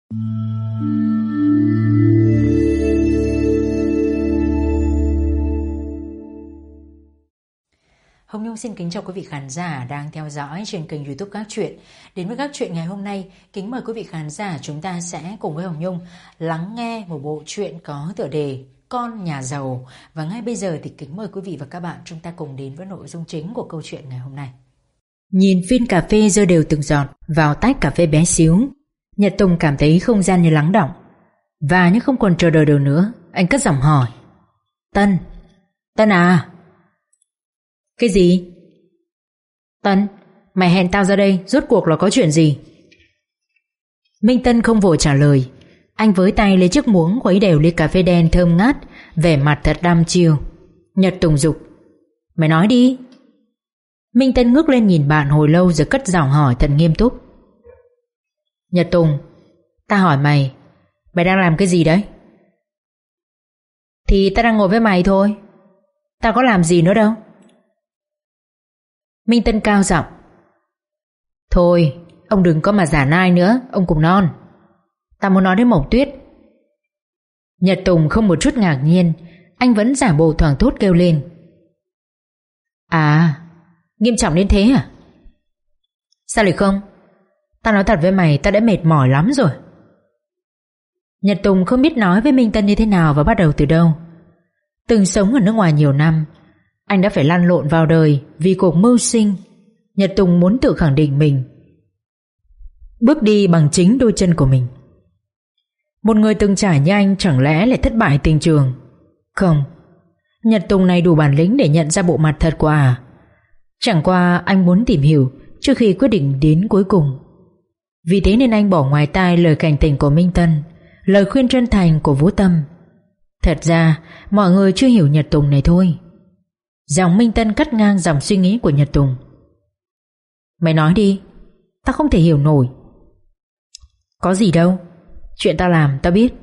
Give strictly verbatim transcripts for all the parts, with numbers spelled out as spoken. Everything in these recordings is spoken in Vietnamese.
Hồng Nhung xin kính chào quý vị khán giả đang theo dõi trên kênh YouTube Các Chuyện. Đến với Các Chuyện ngày hôm nay, kính mời quý vị khán giả chúng ta sẽ cùng với Hồng Nhung lắng nghe một bộ truyện có tựa đề Con Nhà Giàu. Và ngay bây giờ thì kính mời quý vị và các bạn chúng ta cùng đến với nội dung chính của câu chuyện ngày hôm nay. Nhìn phiên cà phê rơi đều từng giọt vào tách cà phê bé xíu, Nhật Tùng cảm thấy không gian như lắng đọng. Và như không còn chờ đợi được nữa, anh cất giọng hỏi: Tân, Tân à? Cái gì? Tân, mày hẹn tao ra đây rốt cuộc là có chuyện gì? Minh Tân không vội trả lời. Anh với tay lấy chiếc muỗng khuấy đều ly cà phê đen thơm ngát, vẻ mặt thật đăm chiêu. Nhật Tùng giục: Mày nói đi. Minh Tân ngước lên nhìn bạn hồi lâu rồi cất giọng hỏi thật nghiêm túc: Nhật Tùng, ta hỏi mày, mày đang làm cái gì đấy? Thì ta đang ngồi với mày thôi, ta có làm gì nữa đâu. Minh Tân cao giọng: Thôi, ông đừng có mà giả nai nữa, ông cùng non. Ta muốn nói đến Mộc Tuyết. Nhật Tùng không một chút ngạc nhiên, anh vẫn giả bộ thoảng thốt kêu lên: À, nghiêm trọng đến thế à? Sao lại không? Ta nói thật với mày, ta đã mệt mỏi lắm rồi. Nhật Tùng không biết nói với Minh Tân như thế nào và bắt đầu từ đâu. Từng sống ở nước ngoài nhiều năm, anh đã phải lăn lộn vào đời vì cuộc mưu sinh. Nhật Tùng muốn tự khẳng định mình, bước đi bằng chính đôi chân của mình. Một người từng trải như anh chẳng lẽ lại thất bại tình trường? Không, Nhật Tùng này đủ bản lĩnh để nhận ra bộ mặt thật của à. Chẳng qua anh muốn tìm hiểu trước khi quyết định đến cuối cùng. Vì thế nên anh bỏ ngoài tai lời cảnh tỉnh của Minh Tân, lời khuyên chân thành của Vũ Tâm. Thật ra mọi người chưa hiểu Nhật Tùng này thôi. Dòng Minh Tân cắt ngang dòng suy nghĩ của Nhật Tùng: Mày nói đi, tao không thể hiểu nổi. Có gì đâu, chuyện tao làm tao biết.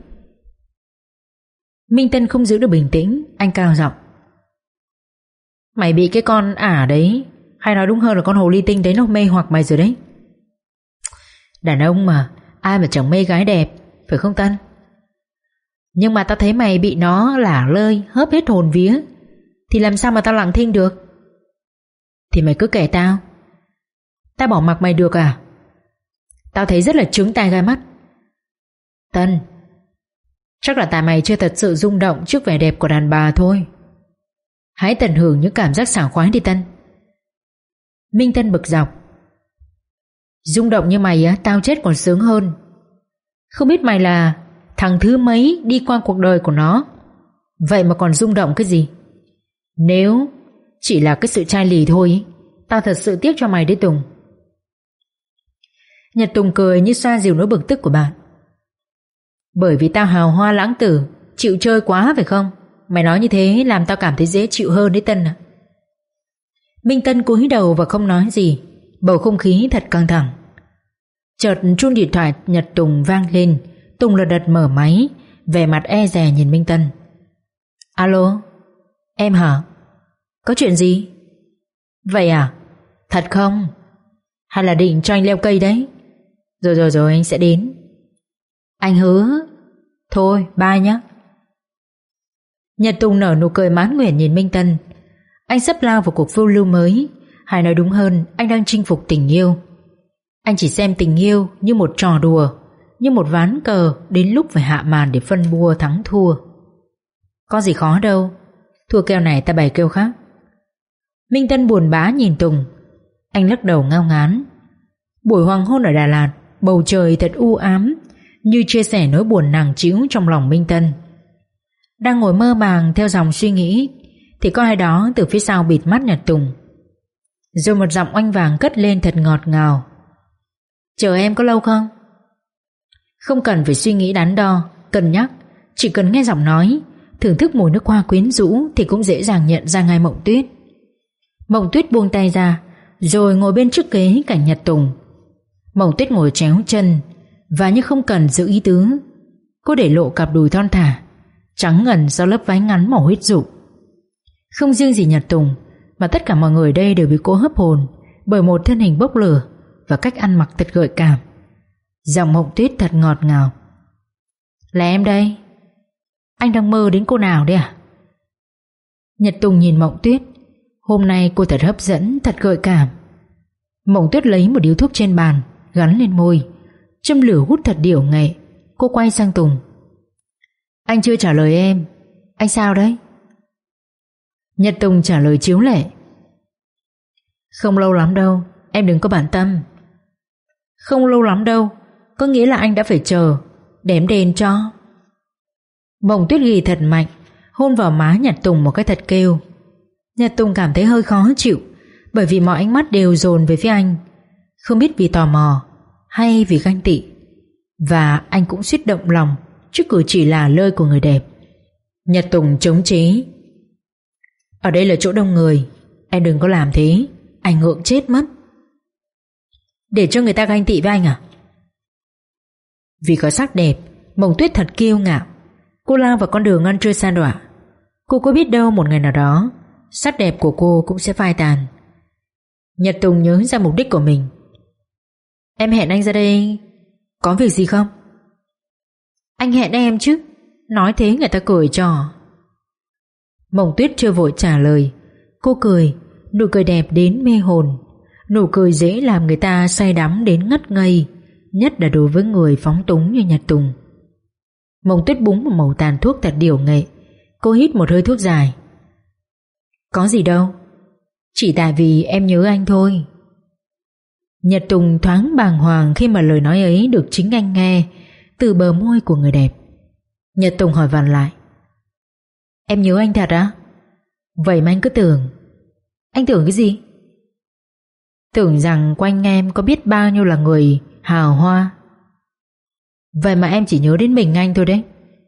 Minh Tân không giữ được bình tĩnh, anh cao giọng: Mày bị cái con ả đấy, hay nói đúng hơn là con hồ ly tinh đấy, nó mê hoặc mày rồi đấy. Đàn ông mà, ai mà chẳng mê gái đẹp, phải không Tân? Nhưng mà tao thấy mày bị nó lả lơi, hớp hết hồn vía, thì làm sao mà tao lặng thinh được? Thì mày cứ kể tao, tao bỏ mặc mày được à? Tao thấy rất là trướng tai gai mắt. Tân, chắc là tại mày chưa thật sự rung động trước vẻ đẹp của đàn bà thôi. Hãy tận hưởng những cảm giác sảng khoái đi Tân. Minh Tân bực dọc: Rung động như mày á, tao chết còn sướng hơn. Không biết mày là thằng thứ mấy đi qua cuộc đời của nó, vậy mà còn rung động cái gì? Nếu chỉ là cái sự chai lì thôi, tao thật sự tiếc cho mày đấy Tùng. Nhật Tùng cười như xoa dịu nỗi bực tức của bạn: Bởi vì tao hào hoa lãng tử, chịu chơi quá phải không? Mày nói như thế làm tao cảm thấy dễ chịu hơn đấy Tân à. Minh Tân cúi đầu và không nói gì. Bầu không khí thật căng thẳng. Chợt chuông điện thoại Nhật Tùng vang lên. Tùng lật đật mở máy, vẻ mặt e dè nhìn Minh Tân: Alo, em hả? Có chuyện gì? Vậy à? Thật không? Hay là định cho anh leo cây đấy? Rồi rồi rồi anh sẽ đến. Anh hứa. Thôi bye nhé. Nhật Tùng nở nụ cười mãn nguyện nhìn Minh Tân. Anh sắp lao vào cuộc phiêu lưu mới, hay nói đúng hơn, anh đang chinh phục tình yêu. Anh chỉ xem tình yêu như một trò đùa, như một ván cờ đến lúc phải hạ màn để phân bua thắng thua. Có gì khó đâu, thua kèo này ta bày kèo khác. Minh Tân buồn bã nhìn Tùng. Anh lắc đầu ngao ngán. Buổi hoàng hôn ở Đà Lạt, bầu trời thật u ám, như chia sẻ nỗi buồn nặng trĩu trong lòng Minh Tân. Đang ngồi mơ màng theo dòng suy nghĩ thì có ai đó từ phía sau bịt mắt Nhật Tùng. Rồi một giọng oanh vàng cất lên thật ngọt ngào: Chờ em có lâu không? Không cần phải suy nghĩ đắn đo, cân nhắc, chỉ cần nghe giọng nói, thưởng thức mùi nước hoa quyến rũ thì cũng dễ dàng nhận ra ngay Mộng Tuyết. Mộng Tuyết buông tay ra, rồi ngồi bên trước ghế cạnh Nhật Tùng. Mộng Tuyết ngồi chéo chân và như không cần giữ ý tứ, cô để lộ cặp đùi thon thả, trắng ngần sau lớp váy ngắn màu huyết dụ. Không riêng gì Nhật Tùng, mà tất cả mọi người đây đều bị cô hấp hồn bởi một thân hình bốc lửa và cách ăn mặc thật gợi cảm. Giọng Mộng Tuyết thật ngọt ngào. Là em đây. Anh đang mơ đến cô nào đấy à? Nhật Tùng nhìn Mộng Tuyết. Hôm nay cô thật hấp dẫn, thật gợi cảm. Mộng Tuyết lấy một điếu thuốc trên bàn, gắn lên môi, châm lửa hút thật điểu nghệ. Cô quay sang Tùng. Anh chưa trả lời em. Anh sao đấy? Nhật Tùng trả lời chiếu lệ. Không lâu lắm đâu, em đừng có bận tâm. Không lâu lắm đâu có nghĩa là anh đã phải chờ để em đền cho. Mộng Tuyết ghi thật mạnh, hôn vào má Nhật Tùng một cái thật kêu. Nhật Tùng cảm thấy hơi khó chịu, bởi vì mọi ánh mắt đều dồn về phía anh, không biết vì tò mò hay vì ganh tị. Và anh cũng suýt động lòng trước cử chỉ là lơi của người đẹp. Nhật Tùng chống chế. Ở đây là chỗ đông người, em đừng có làm thế, anh ngượng chết mất. Để cho người ta ganh tị với anh à? Vì có sắc đẹp, Mộng Tuyết thật kiêu ngạo. Cô lao vào con đường ăn trưa sa đọa. Cô có biết đâu một ngày nào đó sắc đẹp của cô cũng sẽ phai tàn. Nhật Tùng nhớ ra mục đích của mình. Em hẹn anh ra đây có việc gì không? Anh hẹn em chứ. Nói thế người ta cười cho. Mộng Tuyết chưa vội trả lời. Cô cười, nụ cười đẹp đến mê hồn, nụ cười dễ làm người ta say đắm đến ngất ngây, nhất là đối với người phóng túng như Nhật Tùng. Mộng Tuyết búng một mẩu tàn thuốc thật điểu nghệ. Cô hít một hơi thuốc dài. Có gì đâu, chỉ tại vì em nhớ anh thôi. Nhật Tùng thoáng bàng hoàng khi mà lời nói ấy được chính anh nghe từ bờ môi của người đẹp. Nhật Tùng hỏi vặn lại. Em nhớ anh thật á? Vậy mà anh cứ tưởng. Anh tưởng cái gì? Tưởng rằng quanh em có biết bao nhiêu là người hào hoa. Vậy mà em chỉ nhớ đến mình anh thôi đấy.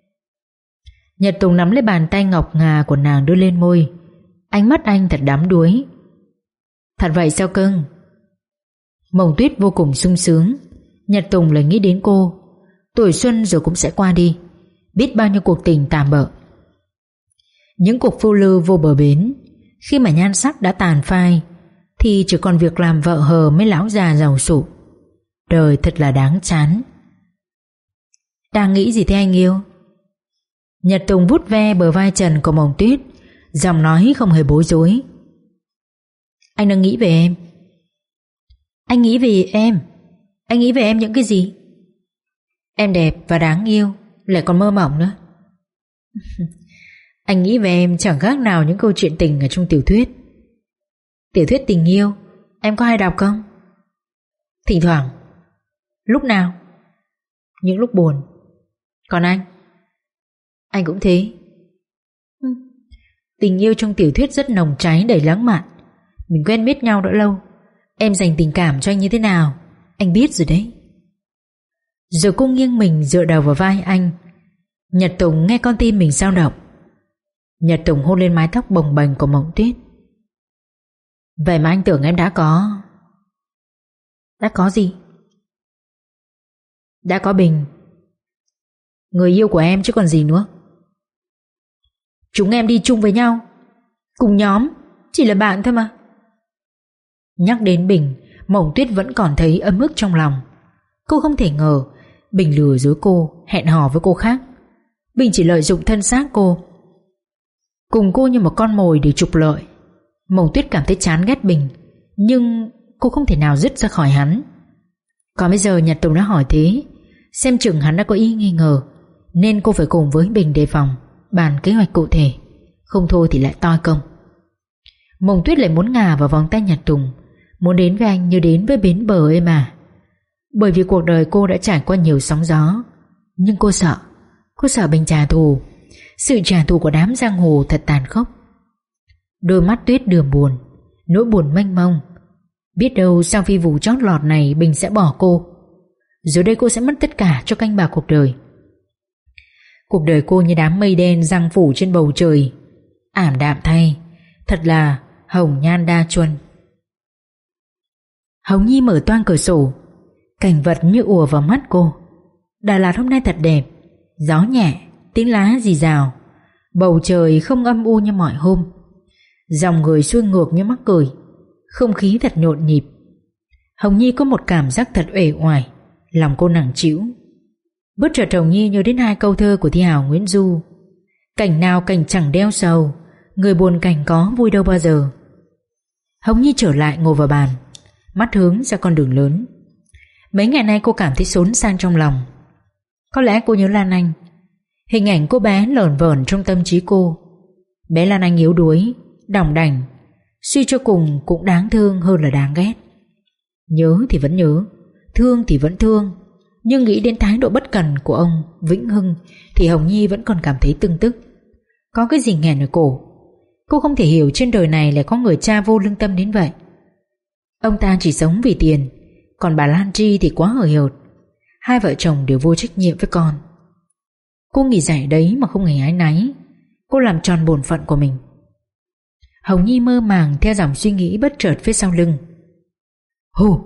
Nhật Tùng nắm lấy bàn tay ngọc ngà của nàng đưa lên môi. Ánh mắt anh thật đắm đuối. Thật vậy sao cưng? Mộng Tuyết vô cùng sung sướng. Nhật Tùng lại nghĩ đến cô. Tuổi xuân rồi cũng sẽ qua đi. Biết bao nhiêu cuộc tình tạm bợ, những cuộc phiêu lưu vô bờ bến. Khi mà nhan sắc đã tàn phai thì chỉ còn việc làm vợ hờ mấy lão già giàu sụ. Đời thật là đáng chán. Đang nghĩ gì thế anh yêu? Nhật Tùng vuốt ve bờ vai trần của Mộng Tuyết, giọng nói không hề bối rối. Anh đang nghĩ về em. Anh nghĩ về em? Anh nghĩ về em những cái gì? Em đẹp và đáng yêu, lại còn mơ mộng nữa. Anh nghĩ về em chẳng khác nào những câu chuyện tình ở trong tiểu thuyết. Tiểu thuyết tình yêu em có hay đọc không? Thỉnh thoảng. Lúc nào? Những lúc buồn. Còn anh? Anh cũng thế. Tình yêu trong tiểu thuyết rất nồng cháy, đầy lãng mạn. Mình quen biết nhau đã lâu. Em dành tình cảm cho anh như thế nào anh biết rồi đấy. Rồi cô nghiêng mình dựa đầu vào vai anh. Nhật Tùng nghe con tim mình dao động. Nhật Tùng hôn lên mái tóc bồng bềnh của Mộng Tuyết. Vậy mà anh tưởng em đã có. Đã có gì? Đã có Bình, người yêu của em chứ còn gì nữa. Chúng em đi chung với nhau, cùng nhóm, chỉ là bạn thôi mà. Nhắc đến Bình, Mộng Tuyết vẫn còn thấy ấm ức trong lòng. Cô không thể ngờ Bình lừa dối cô, hẹn hò với cô khác. Bình chỉ lợi dụng thân xác cô, cùng cô như một con mồi để trục lợi. Mộng Tuyết cảm thấy chán ghét Bình, nhưng cô không thể nào dứt ra khỏi hắn. Còn bây giờ Nhật Tùng đã hỏi thế, xem chừng hắn đã có ý nghi ngờ, nên cô phải cùng với Bình đề phòng, bàn kế hoạch cụ thể. Không thôi thì lại toi công. Mộng Tuyết lại muốn ngả vào vòng tay Nhật Tùng, muốn đến với anh như đến với bến bờ êm ả. Bởi vì cuộc đời cô đã trải qua nhiều sóng gió. Nhưng cô sợ, cô sợ Bình trả thù. Sự trả thù của đám giang hồ thật tàn khốc. Đôi mắt Tuyết đượm buồn, nỗi buồn mênh mông. Biết đâu sau phi vụ chót lọt này Bình sẽ bỏ cô, rồi đây cô sẽ mất tất cả cho canh bạc cuộc đời. Cuộc đời cô như đám mây đen giăng phủ trên bầu trời, ảm đạm thay, thật là hồng nhan đa chuân. Hồng Nhi mở toang cửa sổ, cảnh vật như ùa vào mắt cô. Đà Lạt hôm nay thật đẹp, gió nhẹ, tiếng lá rì rào, bầu trời không âm u như mọi hôm, dòng người xuôi ngược như mắc cười, không khí thật nhộn nhịp. Hồng Nhi có một cảm giác thật uể oải, lòng cô nặng trĩu. Bất chợt Hồng Nhi nhớ đến hai câu thơ của thi hào Nguyễn Du: cảnh nào cảnh chẳng đeo sầu, người buồn cảnh có vui đâu bao giờ. Hồng Nhi trở lại ngồi vào bàn, mắt hướng ra con đường lớn. Mấy ngày nay cô cảm thấy xốn sang trong lòng. Có lẽ cô nhớ Lan Anh. Hình ảnh cô bé lởn vởn trong tâm trí cô. Bé Lan Anh yếu đuối, đỏng đảnh, suy cho cùng cũng đáng thương hơn là đáng ghét. Nhớ thì vẫn nhớ, thương thì vẫn thương, nhưng nghĩ đến thái độ bất cần của ông Vĩnh Hưng thì Hồng Nhi vẫn còn cảm thấy tưng tức. Có cái gì nghẹn ở cổ. Cô không thể hiểu trên đời này lại có người cha vô lương tâm đến vậy. Ông ta chỉ sống vì tiền, còn bà Lan Tri thì quá hời hợt. Hai vợ chồng đều vô trách nhiệm với con. Cô nghỉ giải đấy mà không hề áy náy. Cô làm tròn bổn phận của mình. Hồng Nhi mơ màng theo dòng suy nghĩ bất chợt phía sau lưng. Hù!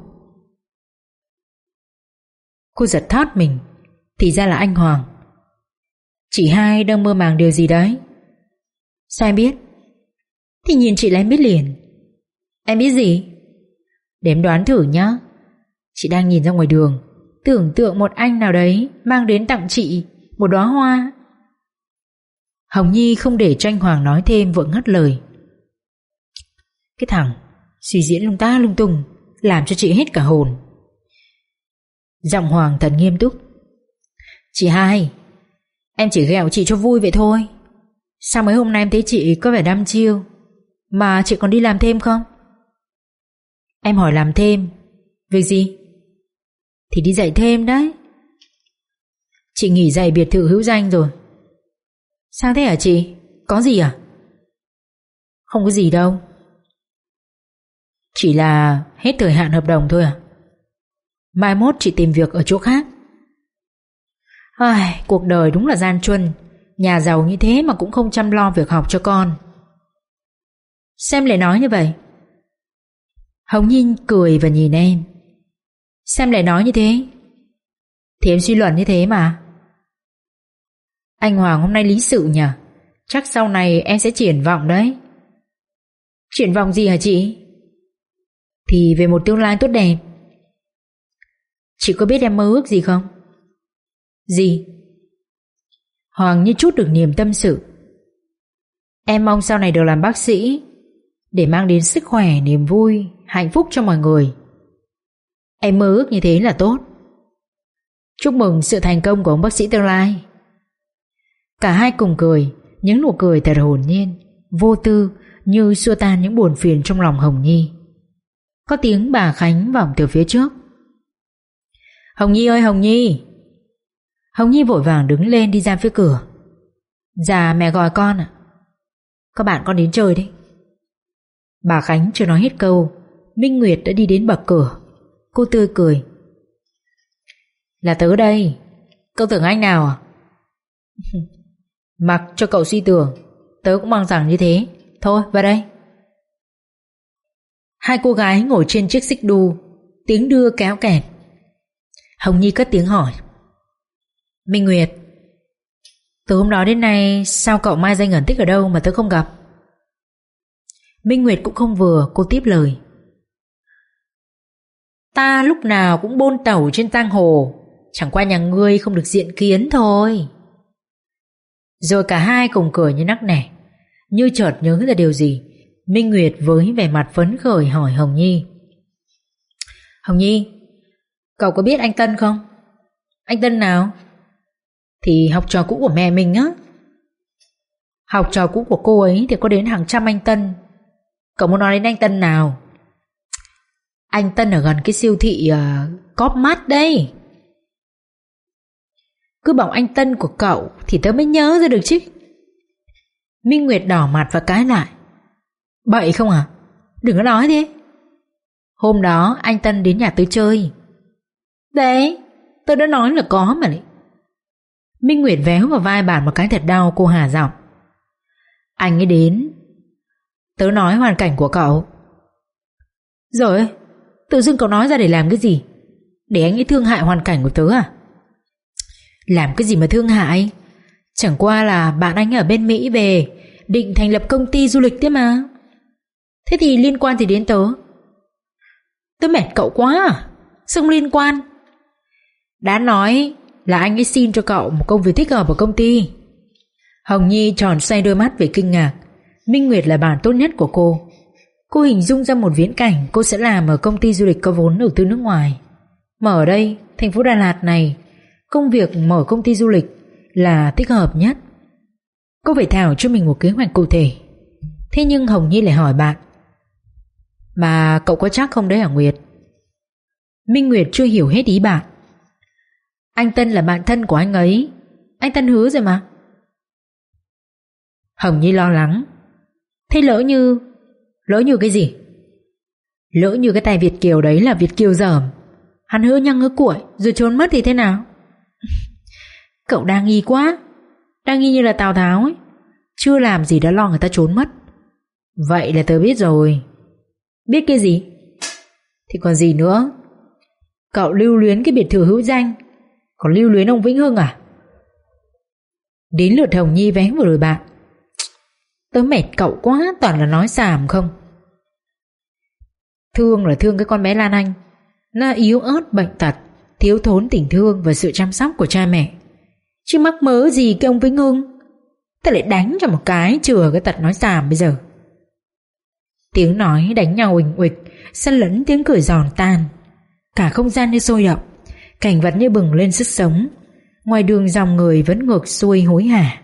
Cô giật thót mình. Thì ra là anh Hoàng. Chị hai đang mơ màng điều gì đấy? Sao em biết? Thì nhìn chị là em biết liền. Em biết gì? Để em đoán thử nhá. Chị đang nhìn ra ngoài đường, tưởng tượng một anh nào đấy mang đến tặng chị một đóa hoa. Hồng Nhi không để cho anh Hoàng nói thêm, vội ngắt lời. Cái thằng suy diễn lung ta lung tung, làm cho chị hết cả hồn. Giọng Hoàng thật nghiêm túc. Chị hai, em chỉ ghẹo chị cho vui vậy thôi. Sao mấy hôm nay em thấy chị có vẻ đăm chiêu, mà chị còn đi làm thêm không? Em hỏi làm thêm việc gì? Thì đi dạy thêm đấy. Chị nghỉ dạy biệt thự hữu danh rồi. Sao thế hả chị? Có gì à? Không có gì đâu. Chỉ là hết thời hạn hợp đồng thôi à? Mai mốt chị tìm việc ở chỗ khác. Ai, cuộc đời đúng là gian truân. Nhà giàu như thế mà cũng không chăm lo việc học cho con. Xem lại nói như vậy. Hồng Nhi cười và nhìn em. Xem lại nói như thế. Thì em suy luận như thế mà. Anh Hoàng hôm nay lý sự nhỉ? Chắc sau này em sẽ triển vọng đấy. Triển vọng gì hả chị? Thì về một tương lai tốt đẹp. Chị có biết em mơ ước gì không? Gì? Hoàng như chút được niềm tâm sự. Em mong sau này được làm bác sĩ, để mang đến sức khỏe, niềm vui, hạnh phúc cho mọi người. Em mơ ước như thế là tốt. Chúc mừng sự thành công của ông bác sĩ tương lai. Cả hai cùng cười, những nụ cười thật hồn nhiên, vô tư, như xua tan những buồn phiền trong lòng Hồng Nhi. Có tiếng bà Khánh vọng từ phía trước. Hồng Nhi ơi Hồng Nhi. Hồng Nhi vội vàng đứng lên đi ra phía cửa. Dạ mẹ gọi con ạ. Các bạn con đến chơi đấy. Bà Khánh chưa nói hết câu, Minh Nguyệt đã đi đến bậc cửa. Cô tươi cười. Là tớ đây. Cậu tưởng anh nào à? Mặc cho cậu suy tưởng, tớ cũng mong rằng như thế. Thôi vào đây. Hai cô gái ngồi trên chiếc xích đu, tiếng đưa kéo kẹt. Hồng Nhi cất tiếng hỏi. Minh Nguyệt, từ hôm đó đến nay sao cậu mai danh ẩn tích ở đâu mà tớ không gặp? Minh Nguyệt cũng không vừa, cô tiếp lời. Ta lúc nào cũng bôn tẩu trên giang hồ, chẳng qua nhà ngươi không được diện kiến thôi. Rồi cả hai cùng cười như nắc nẻ. Như chợt nhớ ra điều gì, Minh Nguyệt với vẻ mặt phấn khởi hỏi Hồng Nhi. Hồng Nhi, cậu có biết anh Tân không? Anh Tân nào? Thì học trò cũ của mẹ mình á. Học trò cũ của cô ấy thì có đến hàng trăm anh Tân. Cậu muốn nói đến anh Tân nào? Anh Tân ở gần cái siêu thị uh, Cóp Mát đây. Cứ bảo anh Tân của cậu thì tớ mới nhớ ra được chứ. Minh Nguyệt đỏ mặt và cãi lại. Bậy không à? Đừng có nói thế. Hôm đó anh Tân đến nhà tớ chơi. Đấy, tớ đã nói là có mà đấy. Minh Nguyệt véo vào vai bàn một cái thật đau. Cô hà giọng. Anh ấy đến. Tớ nói hoàn cảnh của cậu. Rồi, tự dưng cậu nói ra để làm cái gì? Để anh ấy thương hại hoàn cảnh của tớ à? Làm cái gì mà thương hại? Chẳng qua là bạn anh ở bên Mỹ về, định thành lập công ty du lịch thế mà. Thế thì liên quan gì đến tớ? Tớ mệt cậu quá à? Sao không liên quan? Đã nói là anh ấy xin cho cậu một công việc thích hợp ở công ty. Hồng Nhi tròn xoay đôi mắt về kinh ngạc. Minh Nguyệt là bạn tốt nhất của cô. Cô hình dung ra một viễn cảnh cô sẽ làm ở công ty du lịch có vốn đầu tư nước ngoài. Mà ở đây, thành phố Đà Lạt này, công việc mở công ty du lịch là thích hợp nhất. Cô phải thảo cho mình một kế hoạch cụ thể. Thế nhưng Hồng Nhi lại hỏi bạn: mà cậu có chắc không đấy hả Nguyệt? Minh Nguyệt chưa hiểu hết ý bạn. Anh Tân là bạn thân của anh ấy, anh Tân hứa rồi mà. Hồng Nhi lo lắng. Thế lỡ như... Lỡ như cái gì? Lỡ như cái tay Việt kiều đấy là Việt kiều dởm, hắn hứa nhăng hứa cuội rồi trốn mất thì thế nào? Cậu đang nghi quá. Đang nghi như là Tào Tháo ấy, chưa làm gì đã lo người ta trốn mất. Vậy là tớ biết rồi. Biết cái gì? Thì còn gì nữa. Cậu lưu luyến cái biệt thự hữu danh, còn lưu luyến ông Vĩnh Hưng à? Đến lượt Hồng Nhi vé vào đồi bạn. Tớ mệt cậu quá, toàn là nói xàm không. Thương là thương cái con bé Lan Anh. Nó yếu ớt bệnh tật, thiếu thốn tình thương và sự chăm sóc của cha mẹ. Chứ mắc mớ gì cái ông Vĩnh Hưng. Tớ lại đánh cho một cái chừa cái tật nói xàm bây giờ. Tiếng nói đánh nhau uỳnh uịch xen lẫn tiếng cười giòn tan. Cả không gian như sôi động, cảnh vật như bừng lên sức sống. Ngoài đường dòng người vẫn ngược xuôi hối hả.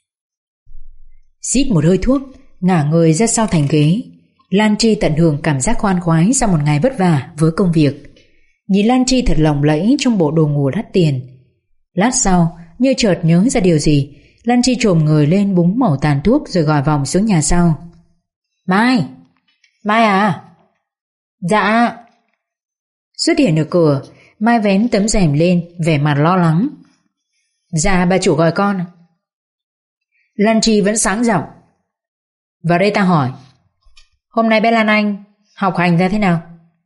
Xít một hơi thuốc, ngả người ra sau thành ghế. Lan Tri tận hưởng cảm giác khoan khoái sau một ngày vất vả với công việc. Nhìn Lan Tri thật lộng lẫy trong bộ đồ ngủ đắt tiền. Lát sau, như chợt nhớ ra điều gì, Lan Tri trồm người lên búng mẩu tàn thuốc rồi gọi vòng xuống nhà sau. Mai! Mai à? Dạ. Xuất hiện ở cửa, Mai vén tấm rèm lên, vẻ mặt lo lắng. Dạ bà chủ gọi con. Lan Tri vẫn sáng giọng. Vào đây ta hỏi, hôm nay bé Lan Anh học hành ra thế nào?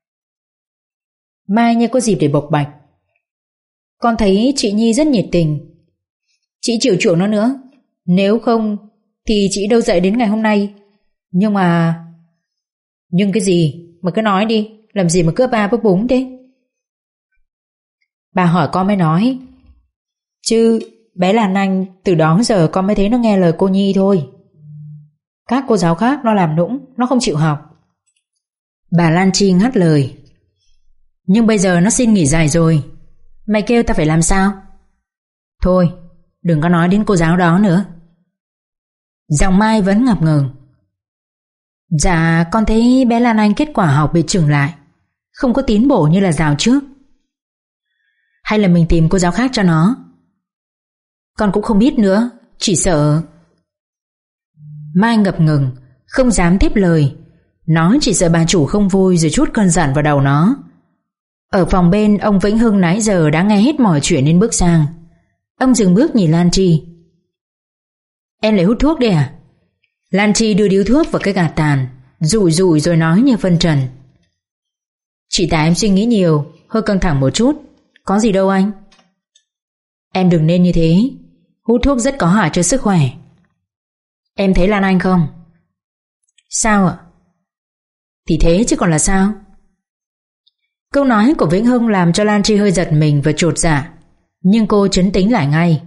Mai như có dịp để bộc bạch. Con thấy chị Nhi rất nhiệt tình. Chị chịu chuộng nó nữa. Nếu không thì chị đâu dậy đến ngày hôm nay. Nhưng mà... Nhưng cái gì? Mà cứ nói đi. Làm gì mà cứ ba bốc búng thế? Bà hỏi con mới nói. Chứ bé Lan Anh từ đó giờ con mới thấy nó nghe lời cô Nhi thôi. Các cô giáo khác nó làm nũng, nó không chịu học. Bà Lan Tri ngắt lời. Nhưng bây giờ nó xin nghỉ dài rồi, mày kêu ta phải làm sao? Thôi đừng có nói đến cô giáo đó nữa. Giọng Mai vẫn ngập ngừng. Dạ con thấy bé Lan Anh kết quả học bị chững lại, không có tiến bộ như là rào trước. Hay là mình tìm cô giáo khác cho nó? Con cũng không biết nữa, chỉ sợ. Mai ngập ngừng, không dám tiếp lời. Nó chỉ sợ bà chủ không vui rồi trút cơn giận vào đầu nó. Ở phòng bên, ông Vĩnh Hưng nãy giờ đã nghe hết mọi chuyện nên bước sang. Ông dừng bước nhìn Lan Tri. Em lại hút thuốc đi à? Lan Tri đưa điếu thuốc vào cái gạt tàn, rụi rụi rồi nói như phân trần. Chị tại em suy nghĩ nhiều, hơi căng thẳng một chút. Có gì đâu anh. Em đừng nên như thế, hút thuốc rất có hại cho sức khỏe. Em thấy Lan Anh không? Sao ạ? Thì thế chứ còn là sao? Câu nói của Vĩnh Hưng làm cho Lan Tri hơi giật mình và chột dạ. Nhưng cô trấn tĩnh lại ngay.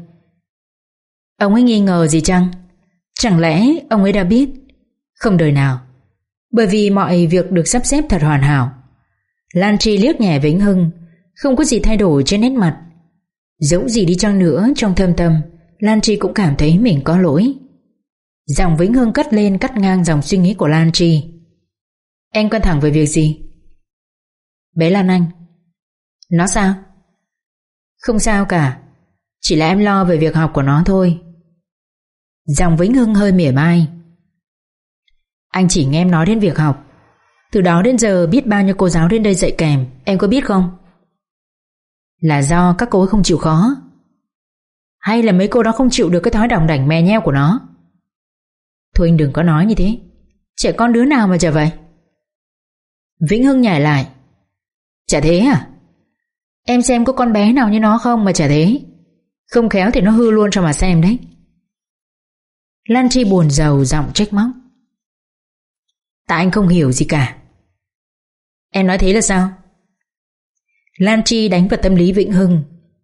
Ông ấy nghi ngờ gì chăng? Chẳng lẽ ông ấy đã biết? Không đời nào. Bởi vì mọi việc được sắp xếp thật hoàn hảo. Lan Tri liếc nhẹ Vĩnh Hưng, không có gì thay đổi trên nét mặt. Dẫu gì đi chăng nữa, trong thâm tâm Lan Tri cũng cảm thấy mình có lỗi. Giọng Vĩnh Hưng cất lên cắt ngang dòng suy nghĩ của Lan Tri. Em căng thẳng về việc gì? Bé Lan Anh. Nó sao? Không sao cả, chỉ là em lo về việc học của nó thôi. Giọng Vĩnh Hưng hơi mỉa mai. Anh chỉ nghe em nói đến việc học. Từ đó đến giờ biết bao nhiêu cô giáo đến đây dạy kèm, em có biết không? Là do các cô ấy không chịu khó, hay là mấy cô đó không chịu được cái thói đỏng đảnh mè nheo của nó? Thôi anh đừng có nói như thế. Trẻ con đứa nào mà chả vậy? Vĩnh Hưng nhảy lại. Chả thế à? Em xem có con bé nào như nó không mà chả thế. Không khéo thì nó hư luôn cho mà xem đấy. Lan Tri buồn rầu giọng trách móc. Tại anh không hiểu gì cả. Em nói thế là sao? Lan Tri đánh vào tâm lý Vĩnh Hưng.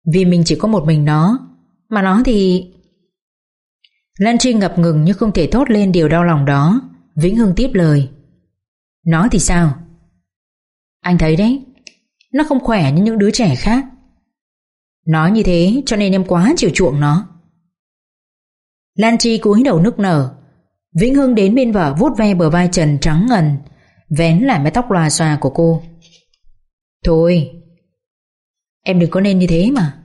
Vì mình chỉ có một mình nó, mà nó thì... Lan Trinh ngập ngừng như không thể thốt lên điều đau lòng đó. Vĩnh Hưng tiếp lời. Nó thì sao? Anh thấy đấy, nó không khỏe như những đứa trẻ khác. Nói như thế cho nên em quá chiều chuộng nó. Lan Chi cúi đầu nức nở. Vĩnh Hưng đến bên vợ vuốt ve bờ vai trần trắng ngần, vén lại mái tóc lòa xòa của cô. Thôi, em đừng có nên như thế mà.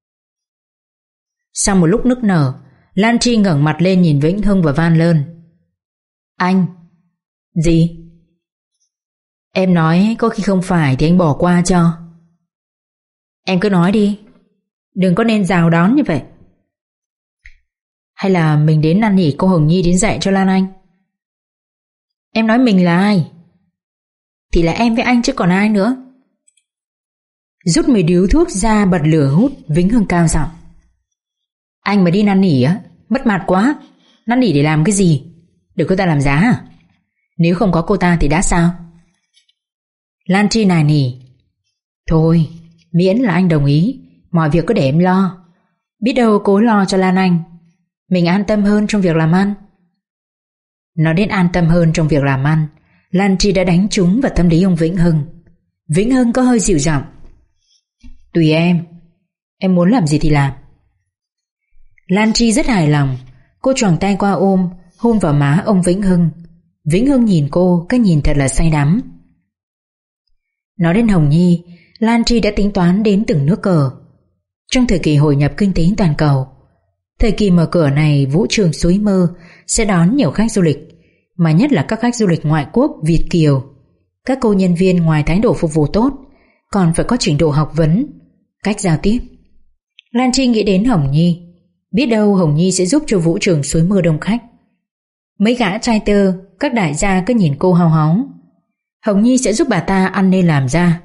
Sau một lúc nức nở, Lan Chi ngẩng mặt lên nhìn Vĩnh Hưng và van lơn. Anh. Gì? Em nói có khi không phải thì anh bỏ qua cho. Em cứ nói đi, đừng có nên rào đón như vậy. Hay là mình đến năn nỉ cô Hồng Nhi đến dạy cho Lan Anh? Em nói mình là ai? Thì là em với anh chứ còn ai nữa. Rút mười điếu thuốc ra bật lửa hút, Vĩnh Hưng cao giọng. Anh mà đi năn nỉ á, mất mặt quá. Năn nỉ để làm cái gì? Để cô ta làm giá à? Nếu không có cô ta thì đã sao? Lan Chi nài nỉ. Thôi, miễn là anh đồng ý, mọi việc cứ để em lo. Biết đâu cố lo cho Lan Anh, mình an tâm hơn trong việc làm ăn. Nói đến an tâm hơn trong việc làm ăn, Lan Chi đã đánh trúng vào tâm lý ông Vĩnh Hưng. Vĩnh Hưng có hơi dịu giọng. Tùy em, em muốn làm gì thì làm. Lan Chi rất hài lòng. Cô choàng tay qua ôm, hôn vào má ông Vĩnh Hưng. Vĩnh Hưng nhìn cô, cái nhìn thật là say đắm. Nói đến Hồng Nhi, Lan Chi đã tính toán đến từng nước cờ. Trong thời kỳ hội nhập kinh tế toàn cầu, thời kỳ mở cửa này, vũ trường Suối Mơ sẽ đón nhiều khách du lịch, mà nhất là các khách du lịch ngoại quốc, Việt kiều. Các cô nhân viên ngoài thái độ phục vụ tốt, còn phải có trình độ học vấn, cách giao tiếp. Lan Chi nghĩ đến Hồng Nhi. Biết đâu Hồng Nhi sẽ giúp cho vũ trường Suối Mơ đông khách. Mấy gã trai tơ, các đại gia cứ nhìn cô hao háo. Hồng Nhi sẽ giúp bà ta ăn nên làm ra.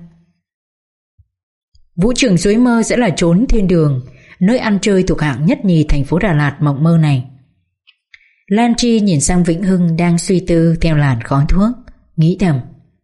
Vũ trường Suối Mơ sẽ là chốn thiên đường, nơi ăn chơi thuộc hạng nhất nhì thành phố Đà Lạt mộng mơ này. Lan Chi nhìn sang Vĩnh Hưng đang suy tư theo làn khói thuốc, nghĩ thầm.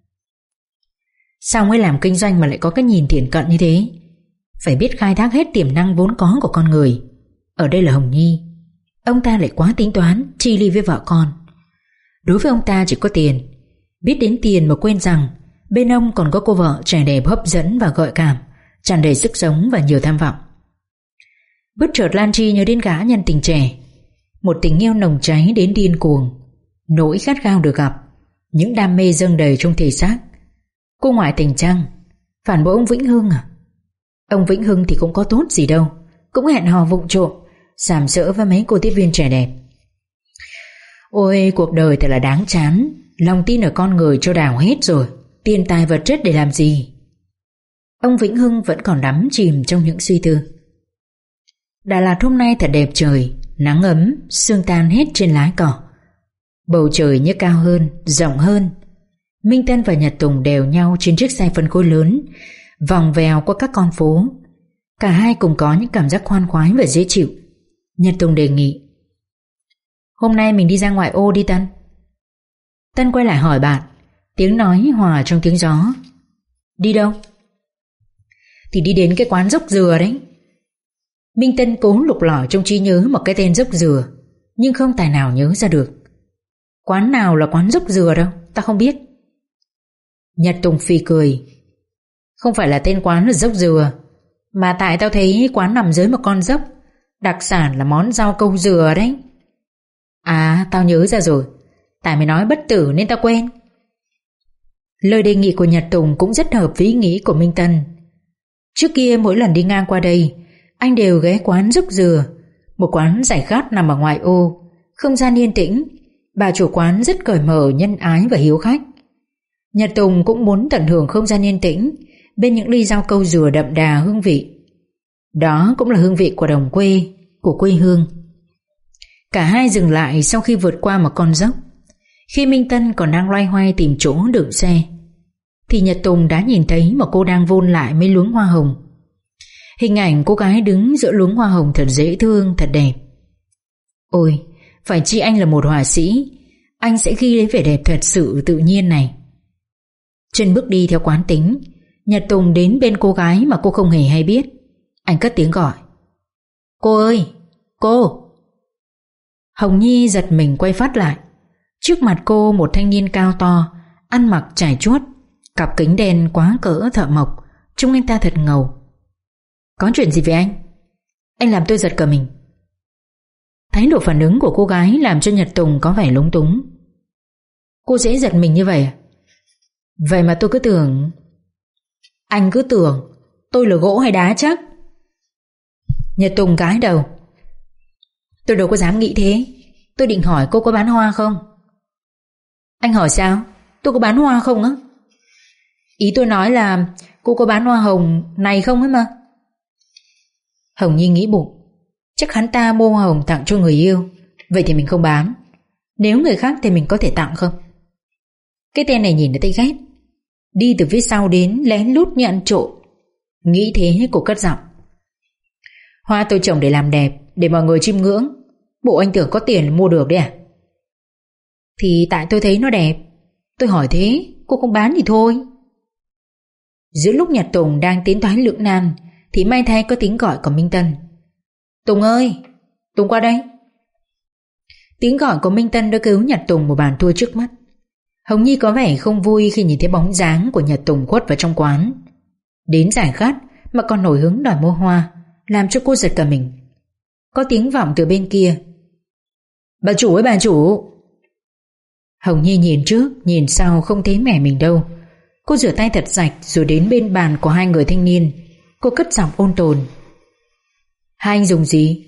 Sao mới làm kinh doanh mà lại có cái nhìn thiển cận như thế? Phải biết khai thác hết tiềm năng vốn có của con người. Ở đây là Hồng Nhi. Ông ta lại quá tính toán, chi ly với vợ con. Đối với ông ta chỉ có tiền. Biết đến tiền mà quên rằng bên ông còn có cô vợ trẻ đẹp hấp dẫn và gợi cảm, tràn đầy sức sống và nhiều tham vọng. Bất chợt Lan Chi nhớ đến gã nhân tình trẻ, một tình yêu nồng cháy đến điên cuồng, nỗi khát khao được gặp, những đam mê dâng đầy trong thể xác. Cô ngoại tình chăng? Phản bội ông Vĩnh Hưng à? Ông Vĩnh Hưng thì cũng có tốt gì đâu, cũng hẹn hò vụng trộm, sàm sỡ với mấy cô tiếp viên trẻ đẹp. Ôi, cuộc đời thật là đáng chán. Lòng tin ở con người cho đảo hết rồi, tiền tài vật chất để làm gì? Ông Vĩnh Hưng vẫn còn đắm chìm trong những suy tư. Đà Lạt hôm nay thật đẹp trời, nắng ấm, sương tan hết trên lá cỏ. Bầu trời như cao hơn, rộng hơn. Minh Tân và Nhật Tùng đều nhau trên chiếc xe phân khối lớn, vòng vèo qua các con phố. Cả hai cùng có những cảm giác khoan khoái và dễ chịu. Nhật Tùng đề nghị. Hôm nay mình đi ra ngoại ô đi Tân. Tân quay lại hỏi bạn, tiếng nói hòa trong tiếng gió. Đi đâu? Thì đi đến cái quán dốc dừa đấy. Minh Tân cố lục lọi trong trí nhớ một cái tên dốc dừa, nhưng không tài nào nhớ ra được. Quán nào là quán dốc dừa đâu, ta không biết. Nhật Tùng phì cười. Không phải là tên quán là dốc dừa, mà tại tao thấy quán nằm dưới một con dốc, đặc sản là món rau câu dừa đấy. À, tao nhớ ra rồi, tại mày nói bất tử nên tao quên. Lời đề nghị của Nhật Tùng cũng rất hợp với ý nghĩ của Minh Tân. Trước kia mỗi lần đi ngang qua đây, anh đều ghé quán dốc dừa, một quán giải khát nằm ở ngoại ô, không gian yên tĩnh. Bà chủ quán rất cởi mở, nhân ái và hiếu khách. Nhật Tùng cũng muốn tận hưởng không gian yên tĩnh bên những ly rau câu dừa đậm đà hương vị. Đó cũng là hương vị của đồng quê, của quê hương. Cả hai dừng lại sau khi vượt qua một con dốc. Khi Minh Tân còn đang loay hoay tìm chỗ đựng xe, thì Nhật Tùng đã nhìn thấy một cô đang vun lại mấy luống hoa hồng. Hình ảnh cô gái đứng giữa luống hoa hồng thật dễ thương, thật đẹp. Ôi, phải chi anh là một họa sĩ, anh sẽ ghi lấy vẻ đẹp thật sự tự nhiên này. Chân bước đi theo quán tính, Nhật Tùng đến bên cô gái mà cô không hề hay biết. Anh cất tiếng gọi. Cô ơi, cô. Hồng Nhi giật mình quay phát lại. Trước mặt cô một thanh niên cao to, ăn mặc trải chuốt, cặp kính đen quá cỡ thợ mộc, trông anh ta thật ngầu. Có chuyện gì vậy anh? Anh làm tôi giật cả mình. Thái độ phản ứng của cô gái làm cho Nhật Tùng có vẻ lúng túng. Cô dễ giật mình như vậy à? Vậy mà tôi cứ tưởng... Anh cứ tưởng tôi là gỗ hay đá chắc. Nhật Tùng gãi đầu. Tôi đâu có dám nghĩ thế. Tôi định hỏi cô có bán hoa không. Anh hỏi sao? Tôi có bán hoa không á? Ý tôi nói là cô có bán hoa hồng này không ấy mà. Hồng Nhi nghĩ bụng, chắc hắn ta mua hoa hồng tặng cho người yêu, vậy thì mình không bán. Nếu người khác thì mình có thể tặng không? Cái tên này nhìn đã thấy ghét. Đi từ phía sau đến lén lút như ăn trộm. Nghĩ thế cô cất giọng. Hoa tôi trồng để làm đẹp, để mọi người chiêm ngưỡng. Bộ anh tưởng có tiền mua được đấy à? Thì tại tôi thấy nó đẹp. Tôi hỏi thế, cô không bán thì thôi. Giữa lúc Nhật Tùng đang tiến thoái lưỡng nan thì may thay có tiếng gọi của Minh Tân. Tùng ơi, Tùng qua đây. Tiếng gọi của Minh Tân đã cứu Nhật Tùng một bàn thua trước mắt. Hồng Nhi có vẻ không vui khi nhìn thấy bóng dáng của Nhật Tùng khuất vào trong quán. Đến giải khát mà còn nổi hứng đòi mua hoa, làm cho cô giật cả mình. Có tiếng vọng từ bên kia. Bà chủ ơi bà chủ. Hồng Nhi nhìn trước nhìn sau không thấy mẹ mình đâu. Cô rửa tay thật sạch rồi đến bên bàn của hai người thanh niên. Cô cất giọng ôn tồn. Hai anh dùng gì?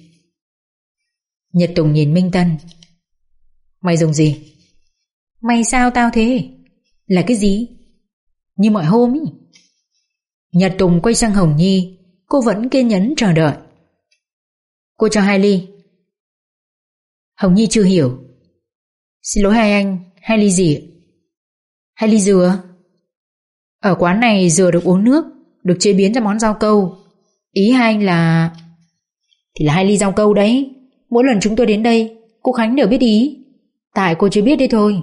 Nhật Tùng nhìn Minh Tân. Mày dùng gì? Mày sao tao thế? Là cái gì? Như mọi hôm ý. Nhật Tùng quay sang Hồng Nhi. Cô vẫn kiên nhẫn chờ đợi. Cô cho hai ly. Hồng Nhi chưa hiểu. Xin lỗi hai anh, hai ly gì? Hai ly dừa. Ở quán này dừa được uống nước, được chế biến ra món rau câu. Ý hai anh là... Thì là hai ly rau câu đấy. Mỗi lần chúng tôi đến đây cô Khánh đều biết ý. Tại cô chưa biết đấy thôi.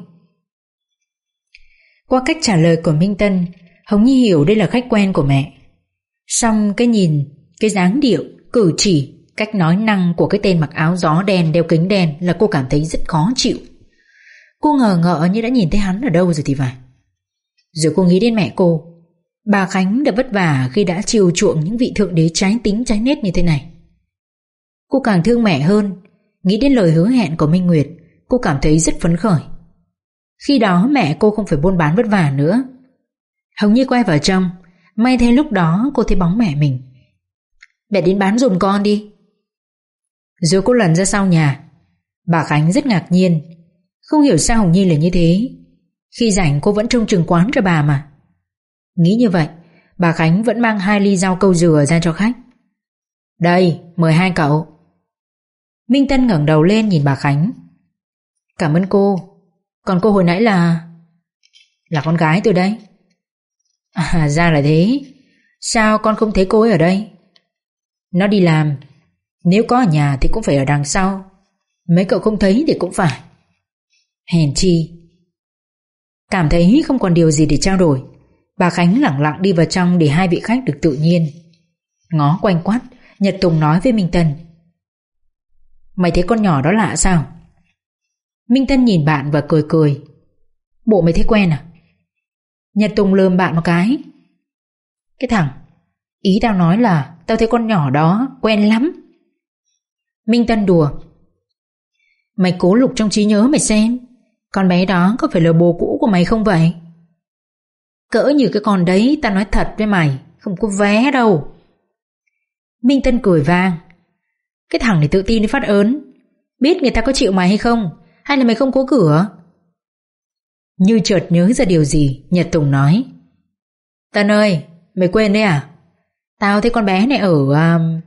Qua cách trả lời của Minh Tân, Hồng Nhi hiểu đây là khách quen của mẹ. Song cái nhìn, cái dáng điệu, cử chỉ, cách nói năng của cái tên mặc áo gió đen đeo kính đen là cô cảm thấy rất khó chịu. Cô ngờ ngợ như đã nhìn thấy hắn ở đâu rồi thì phải. Rồi cô nghĩ đến mẹ cô. Bà Khánh đã vất vả khi đã chiều chuộng những vị thượng đế trái tính trái nết như thế này. Cô càng thương mẹ hơn. Nghĩ đến lời hứa hẹn của Minh Nguyệt, cô cảm thấy rất phấn khởi. Khi đó mẹ cô không phải buôn bán vất vả nữa. Hồng Nhi quay vào trong. May thay lúc đó cô thấy bóng mẹ mình. Mẹ đến bán giùm con đi. Rồi cô lần ra sau nhà. Bà Khánh rất ngạc nhiên. Không hiểu sao Hồng Nhi là như thế. Khi rảnh cô vẫn trông chừng quán cho bà mà. Nghĩ như vậy, bà Khánh vẫn mang hai ly rau câu dừa ra cho khách. Đây, mời hai cậu. Minh Tân ngẩng đầu lên nhìn bà Khánh. Cảm ơn cô. Còn cô hồi nãy là... Là con gái tôi đấy. À ra là thế. Sao con không thấy cô ấy ở đây? Nó đi làm. Nếu có ở nhà thì cũng phải ở đằng sau. Mấy cậu không thấy thì cũng phải. Hèn chi. Cảm thấy không còn điều gì để trao đổi, bà Khánh lẳng lặng đi vào trong để hai vị khách được tự nhiên. Ngó quanh quắt, Nhật Tùng nói với Minh Tân. Mày thấy con nhỏ đó lạ sao? Minh Tân nhìn bạn và cười cười. Bộ mày thấy quen à? Nhật Tùng lườm bạn một cái. Cái thằng, ý tao nói là tao thấy con nhỏ đó quen lắm. Minh Tân đùa. Mày cố lục trong trí nhớ mày xem, con bé đó có phải là bồ cũ của mày không vậy? Cỡ như cái con đấy, tao nói thật với mày, không có vé đâu. Minh Tân cười vang. Cái thằng này tự tin đi phát ớn. Biết người ta có chịu mày hay không, hay là mày không có cửa? Như chợt nhớ ra điều gì, Nhật Tùng nói. Tân ơi, mày quên đấy à? Tao thấy con bé này ở... Uh...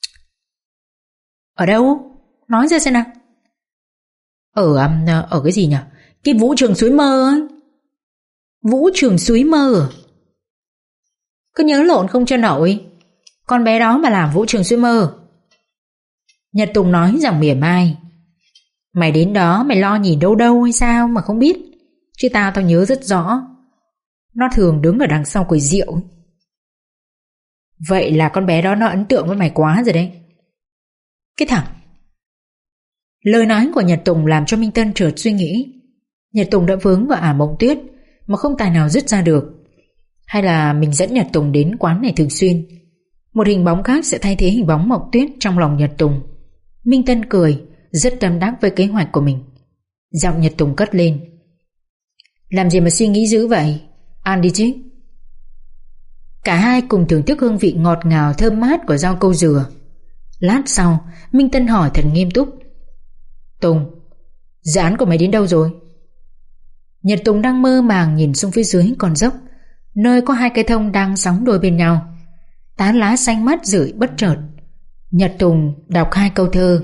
Ở đâu? Nói ra xem nào. Ở... Um, ở cái gì nhỉ? Cái vũ trường suối mơ ấy. Vũ trường suối mơ. Cứ nhớ lộn không cho nổi. Con bé đó mà làm vũ trường suối mơ. Nhật Tùng nói rằng mỉa mai. Mày đến đó mày lo nhìn đâu đâu hay sao mà không biết. Chứ tao tao nhớ rất rõ. Nó thường đứng ở đằng sau quầy rượu. Vậy là con bé đó nó ấn tượng với mày quá rồi đấy. Cái thằng. Lời nói của Nhật Tùng làm cho Minh Tân chợt suy nghĩ. Nhật Tùng đã vướng vào ả Mộng Tuyết mà không tài nào dứt ra được. Hay là mình dẫn Nhật Tùng đến quán này thường xuyên, một hình bóng khác sẽ thay thế hình bóng Mộng Tuyết trong lòng Nhật Tùng. Minh Tân cười, rất tâm đắc với kế hoạch của mình. Giọng Nhật Tùng cất lên. Làm gì mà suy nghĩ dữ vậy? Ăn đi chứ. Cả hai cùng thưởng thức hương vị ngọt ngào thơm mát của rau câu dừa. Lát sau, Minh Tân hỏi thật nghiêm túc. Tùng, dự án của mày đến đâu rồi? Nhật Tùng đang mơ màng nhìn xuống phía dưới con dốc, nơi có hai cây thông đang sóng đôi bên nhau. Tán lá xanh mát rượi bất chợt. Nhật Tùng đọc hai câu thơ.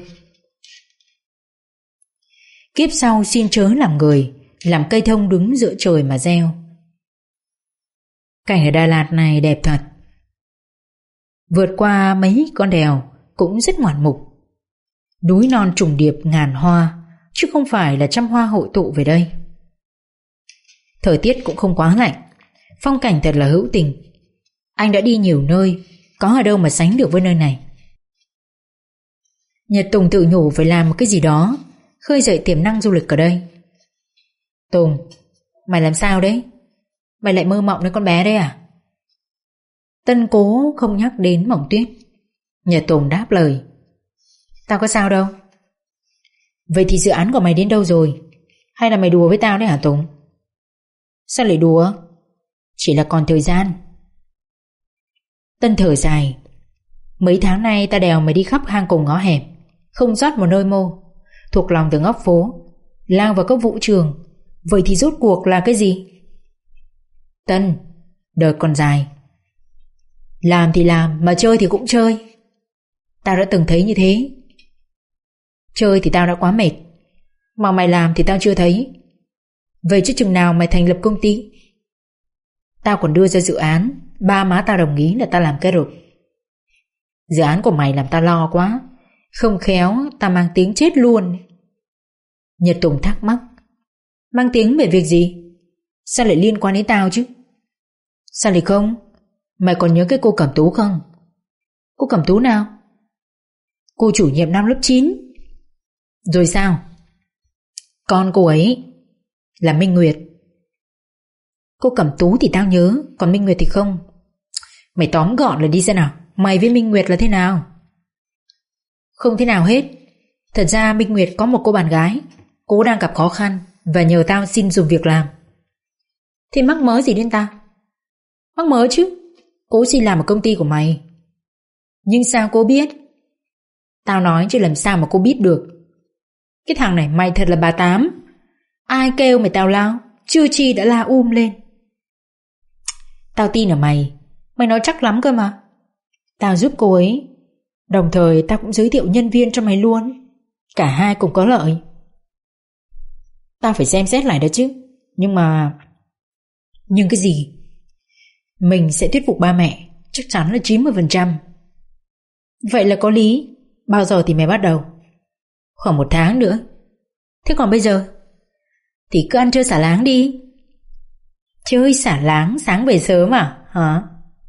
Kiếp sau xin chớ làm người, làm cây thông đứng giữa trời mà gieo. Cảnh ở Đà Lạt này đẹp thật. Vượt qua mấy con đèo cũng rất ngoạn mục. Núi non trùng điệp ngàn hoa, chứ không phải là trăm hoa hội tụ về đây. Thời tiết cũng không quá lạnh, phong cảnh thật là hữu tình. Anh đã đi nhiều nơi, có ở đâu mà sánh được với nơi này. Nhật Tùng tự nhủ phải làm một cái gì đó khơi dậy tiềm năng du lịch ở đây. Tùng, mày làm sao đấy? Mày lại mơ mộng đến con bé đấy à? Tân cố không nhắc đến Mộng Tuyết. Nhật Tùng đáp lời. Tao có sao đâu. Vậy thì dự án của mày đến đâu rồi? Hay là mày đùa với tao đấy hả Tùng? Sao lại đùa? Chỉ là còn thời gian. Tân thở dài. Mấy tháng nay ta đèo mày đi khắp hang cùng ngõ hẹp, không sót một nơi mô, thuộc lòng từng góc phố, lao vào các vũ trường. Vậy thì rốt cuộc là cái gì? Tân, đời còn dài. Làm thì làm, mà chơi thì cũng chơi. Tao đã từng thấy như thế. Chơi thì tao đã quá mệt, mà mày làm thì tao chưa thấy. Vậy chứ chừng nào mày thành lập công ty? Tao còn đưa ra dự án, ba má tao đồng ý là tao làm cái rụp. Dự án của mày làm tao lo quá, không khéo tao mang tiếng chết luôn. Nhật Tùng thắc mắc. Mang tiếng về việc gì? Sao lại liên quan đến tao chứ? Sao lại không? Mày còn nhớ cái cô Cẩm Tú không? Cô Cẩm Tú nào? Cô chủ nhiệm năm lớp chín. Rồi sao? Con cô ấy là Minh Nguyệt. Cô Cẩm Tú thì tao nhớ, còn Minh Nguyệt thì không. Mày tóm gọn là đi xem nào, mày với Minh Nguyệt là thế nào? Không thế nào hết. Thật ra Minh Nguyệt có một cô bạn gái, cô đang gặp khó khăn và nhờ tao xin dùng việc làm. Thì mắc mớ gì đến tao? Mắc mớ chứ, cô xin làm ở công ty của mày. Nhưng sao cô biết? Tao nói chứ làm sao mà cô biết được. Cái thằng này mày thật là bà tám. Ai kêu mày tào lao, chưa chi đã la um lên. Tao tin ở mày, mày nói chắc lắm cơ mà. Tao giúp cô ấy, đồng thời tao cũng giới thiệu nhân viên cho mày luôn. Cả hai cùng có lợi. Tao phải xem xét lại đó chứ. Nhưng mà... Nhưng cái gì? Mình sẽ thuyết phục ba mẹ, chắc chắn là chín mươi phần trăm. Vậy là có lý. Bao giờ thì mày bắt đầu? Khoảng một tháng nữa. Thế còn bây giờ? Thì cứ ăn chơi xả láng đi. Chơi xả láng sáng về sớm à? Hả?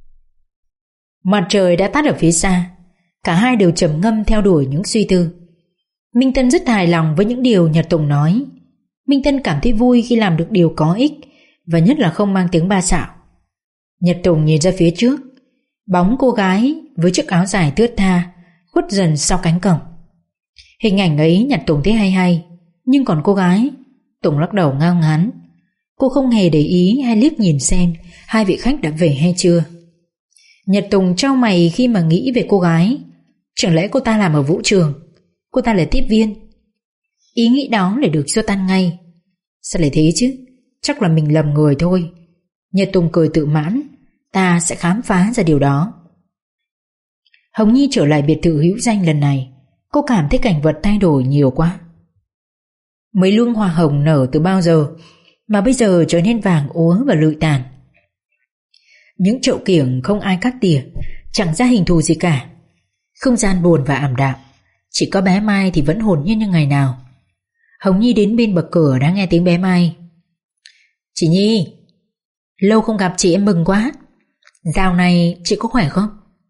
Mặt trời đã tắt ở phía xa. Cả hai đều trầm ngâm theo đuổi những suy tư. Minh Tân rất hài lòng với những điều Nhật Tùng nói. Minh Tân cảm thấy vui khi làm được điều có ích, và nhất là không mang tiếng ba xạo. Nhật Tùng nhìn ra phía trước. Bóng cô gái với chiếc áo dài thướt tha khuất dần sau cánh cổng. Hình ảnh ấy Nhật Tùng thấy hay hay. Nhưng còn cô gái, Tùng lắc đầu ngao ngán. Cô không hề để ý hay liếc nhìn xem hai vị khách đã về hay chưa. Nhật Tùng trao mày khi mà nghĩ về cô gái. Chẳng lẽ cô ta làm ở vũ trường? Cô ta là tiếp viên? Ý nghĩ đó lại được xua tan ngay. Sao lại thế chứ? Chắc là mình lầm người thôi. Nhật Tùng cười tự mãn. Ta sẽ khám phá ra điều đó. Hồng Nhi trở lại biệt thự hữu danh lần này. Cô cảm thấy cảnh vật thay đổi nhiều quá. Mấy luông hoa hồng nở từ bao giờ mà bây giờ trở nên vàng úa và lụi tàn. Những chậu kiểng không ai cắt tỉa, chẳng ra hình thù gì cả. Không gian buồn và ảm đạm. Chỉ có bé Mai thì vẫn hồn nhiên như ngày nào. Hồng Nhi đến bên bậc cửa đã nghe tiếng bé Mai. Chị Nhi, lâu không gặp chị em mừng quá. Dạo này chị có khỏe không?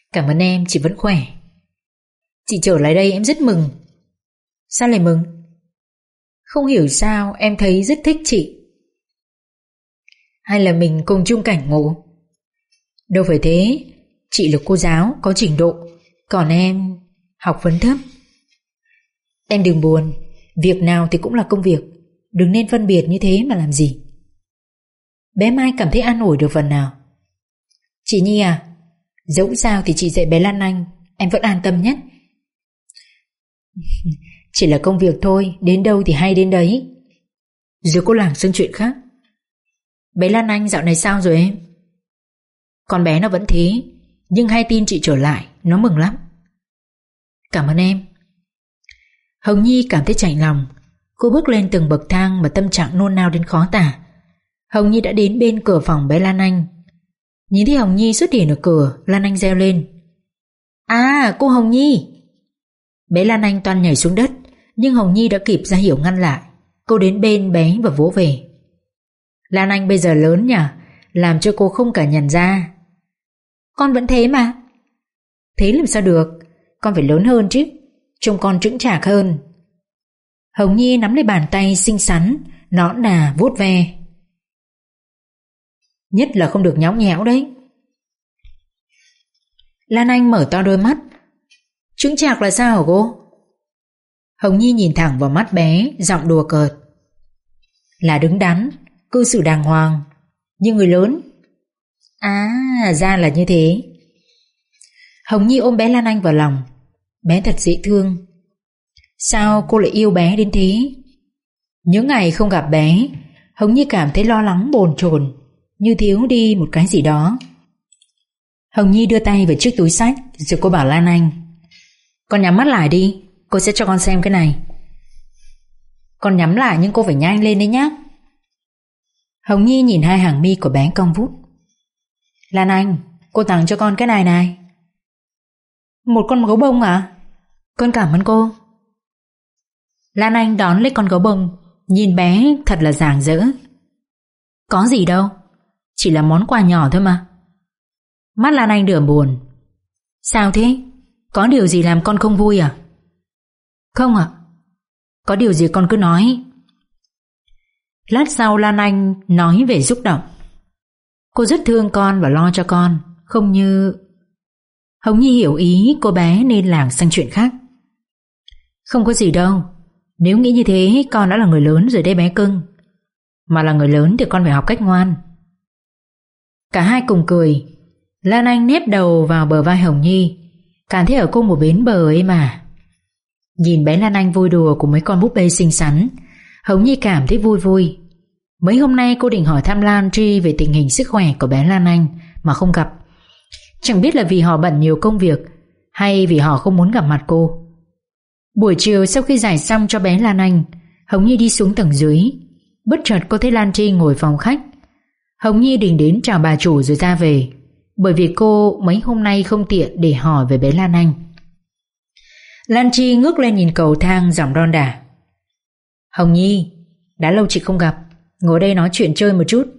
Cảm ơn em, chị vẫn khỏe. Chị trở lại đây em rất mừng. Sao lại mừng? Không hiểu sao em thấy rất thích chị. Hay là mình cùng chung cảnh ngộ? Đâu phải thế. Chị là cô giáo có trình độ, còn em học vấn thấp. Em đừng buồn, việc nào thì cũng là công việc, đừng nên phân biệt như thế mà làm gì. Bé Mai cảm thấy an ủi được phần nào. Chị Nhi à, dẫu sao thì chị dạy bé Lan Anh em vẫn an tâm nhất. Chỉ là công việc thôi, đến đâu thì hay đến đấy. Rồi cô lảng sang chuyện khác. Bé Lan Anh dạo này sao rồi em? Con bé nó vẫn thế, nhưng hay tin chị trở lại, nó mừng lắm. Cảm ơn em. Hồng Nhi cảm thấy chạnh lòng. Cô bước lên từng bậc thang mà tâm trạng nôn nao đến khó tả. Hồng Nhi đã đến bên cửa phòng bé Lan Anh. Nhìn thấy Hồng Nhi xuất hiện ở cửa, Lan Anh reo lên. À, cô Hồng Nhi. Bé Lan Anh toan nhảy xuống đất, nhưng Hồng Nhi đã kịp ra hiểu ngăn lại. Cô đến bên bé và vỗ về. Lan Anh bây giờ lớn nhỉ, làm cho cô không cả nhận ra. Con vẫn thế mà. Thế làm sao được, con phải lớn hơn chứ, trông con chững chạc hơn. Hồng Nhi nắm lấy bàn tay xinh xắn, nõn nà vuốt ve. Nhất là không được nhõng nhẽo đấy. Lan Anh mở to đôi mắt. Chững chạc là sao hả cô? Hồng Nhi nhìn thẳng vào mắt bé, giọng đùa cợt. Là đứng đắn, cư xử đàng hoàng, như người lớn. À, ra là như thế. Hồng Nhi ôm bé Lan Anh vào lòng. Bé thật dễ thương. Sao cô lại yêu bé đến thế? Những ngày không gặp bé, Hồng Nhi cảm thấy lo lắng bồn chồn, như thiếu đi một cái gì đó. Hồng Nhi đưa tay vào chiếc túi xách, rồi cô bảo Lan Anh. Con nhắm mắt lại đi, cô sẽ cho con xem cái này. Con nhắm lại nhưng cô phải nhanh lên đấy nhá. Hồng Nhi nhìn hai hàng mi của bé cong vút. Lan Anh, cô tặng cho con cái này này. Một con gấu bông à? Con cảm ơn cô. Lan Anh đón lấy con gấu bông, nhìn bé thật là rạng rỡ. Có gì đâu, chỉ là món quà nhỏ thôi mà. Mắt Lan Anh đượm buồn. Sao thế? Có điều gì làm con không vui à? Không ạ. Có điều gì con cứ nói. Lát sau Lan Anh nói về xúc động. Cô rất thương con và lo cho con, không như... Hồng Nhi hiểu ý cô bé nên lảng sang chuyện khác. Không có gì đâu. Nếu nghĩ như thế con đã là người lớn rồi đấy bé cưng. Mà là người lớn thì con phải học cách ngoan. Cả hai cùng cười. Lan Anh nép đầu vào bờ vai Hồng Nhi, cảm thấy ở cô một bến bờ ấy mà. Nhìn bé Lan Anh vui đùa cùng mấy con búp bê xinh xắn, Hồng Nhi cảm thấy vui vui. Mấy hôm nay cô định hỏi thăm Lan Tri về tình hình sức khỏe của bé Lan Anh mà không gặp. Chẳng biết là vì họ bận nhiều công việc hay vì họ không muốn gặp mặt cô. Buổi chiều sau khi giải xong cho bé Lan Anh, Hồng Nhi đi xuống tầng dưới. Bất chợt cô thấy Lan Tri ngồi phòng khách. Hồng Nhi định đến chào bà chủ rồi ra về, bởi vì cô mấy hôm nay không tiện để hỏi về bé Lan Anh. Lan Tri ngước lên nhìn cầu thang, giọng đon đả. Hồng Nhi, đã lâu chị không gặp, ngồi đây nói chuyện chơi một chút.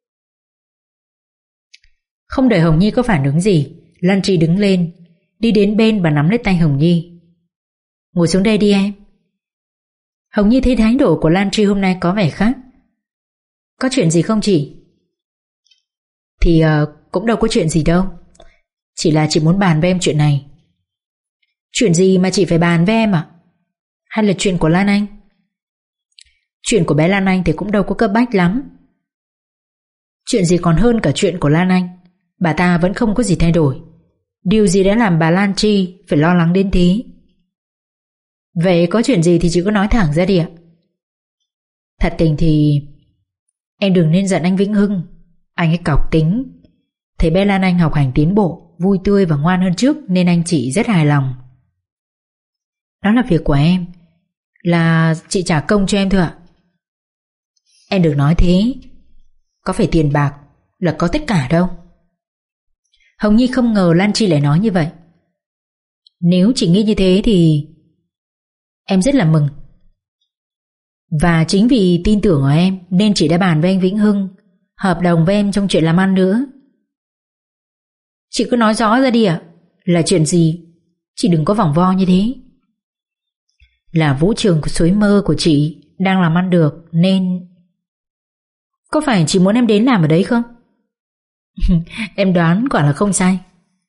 Không đợi Hồng Nhi có phản ứng gì, Lan Tri đứng lên, đi đến bên và nắm lấy tay Hồng Nhi. Ngồi xuống đây đi em. Hồng Nhi thấy thái độ của Lan Tri hôm nay có vẻ khác. Có chuyện gì không chị? Thì uh, cũng đâu có chuyện gì đâu. Chỉ là chị muốn bàn với em chuyện này. Chuyện gì mà chị phải bàn với em ạ? Hay là chuyện của Lan Anh? Chuyện của bé Lan Anh thì cũng đâu có cấp bách lắm. Chuyện gì còn hơn cả chuyện của Lan Anh. Bà ta vẫn không có gì thay đổi. Điều gì đã làm bà Lan Tri phải lo lắng đến thế? Vậy có chuyện gì thì chị cứ nói thẳng ra đi ạ. Thật tình thì em đừng nên giận anh Vĩnh Hưng. Anh ấy cọc tính. Thấy bé Lan Anh học hành tiến bộ, vui tươi và ngoan hơn trước, nên anh chị rất hài lòng. Đó là việc của em, là chị trả công cho em thôi ạ. Em đừng nói thế. Có phải tiền bạc là có tất cả đâu. Hồng Nhi không ngờ Lan Tri lại nói như vậy. Nếu chị nghĩ như thế thì em rất là mừng. Và chính vì tin tưởng ở em nên chị đã bàn với anh Vĩnh Hưng hợp đồng với em trong chuyện làm ăn nữa. Chị cứ nói rõ ra đi ạ. Là chuyện gì? Chị đừng có vòng vo như thế. Là vũ trường của suối mơ của chị đang làm ăn được nên... Có phải chị muốn em đến làm ở đấy không? Em đoán quả là không sai.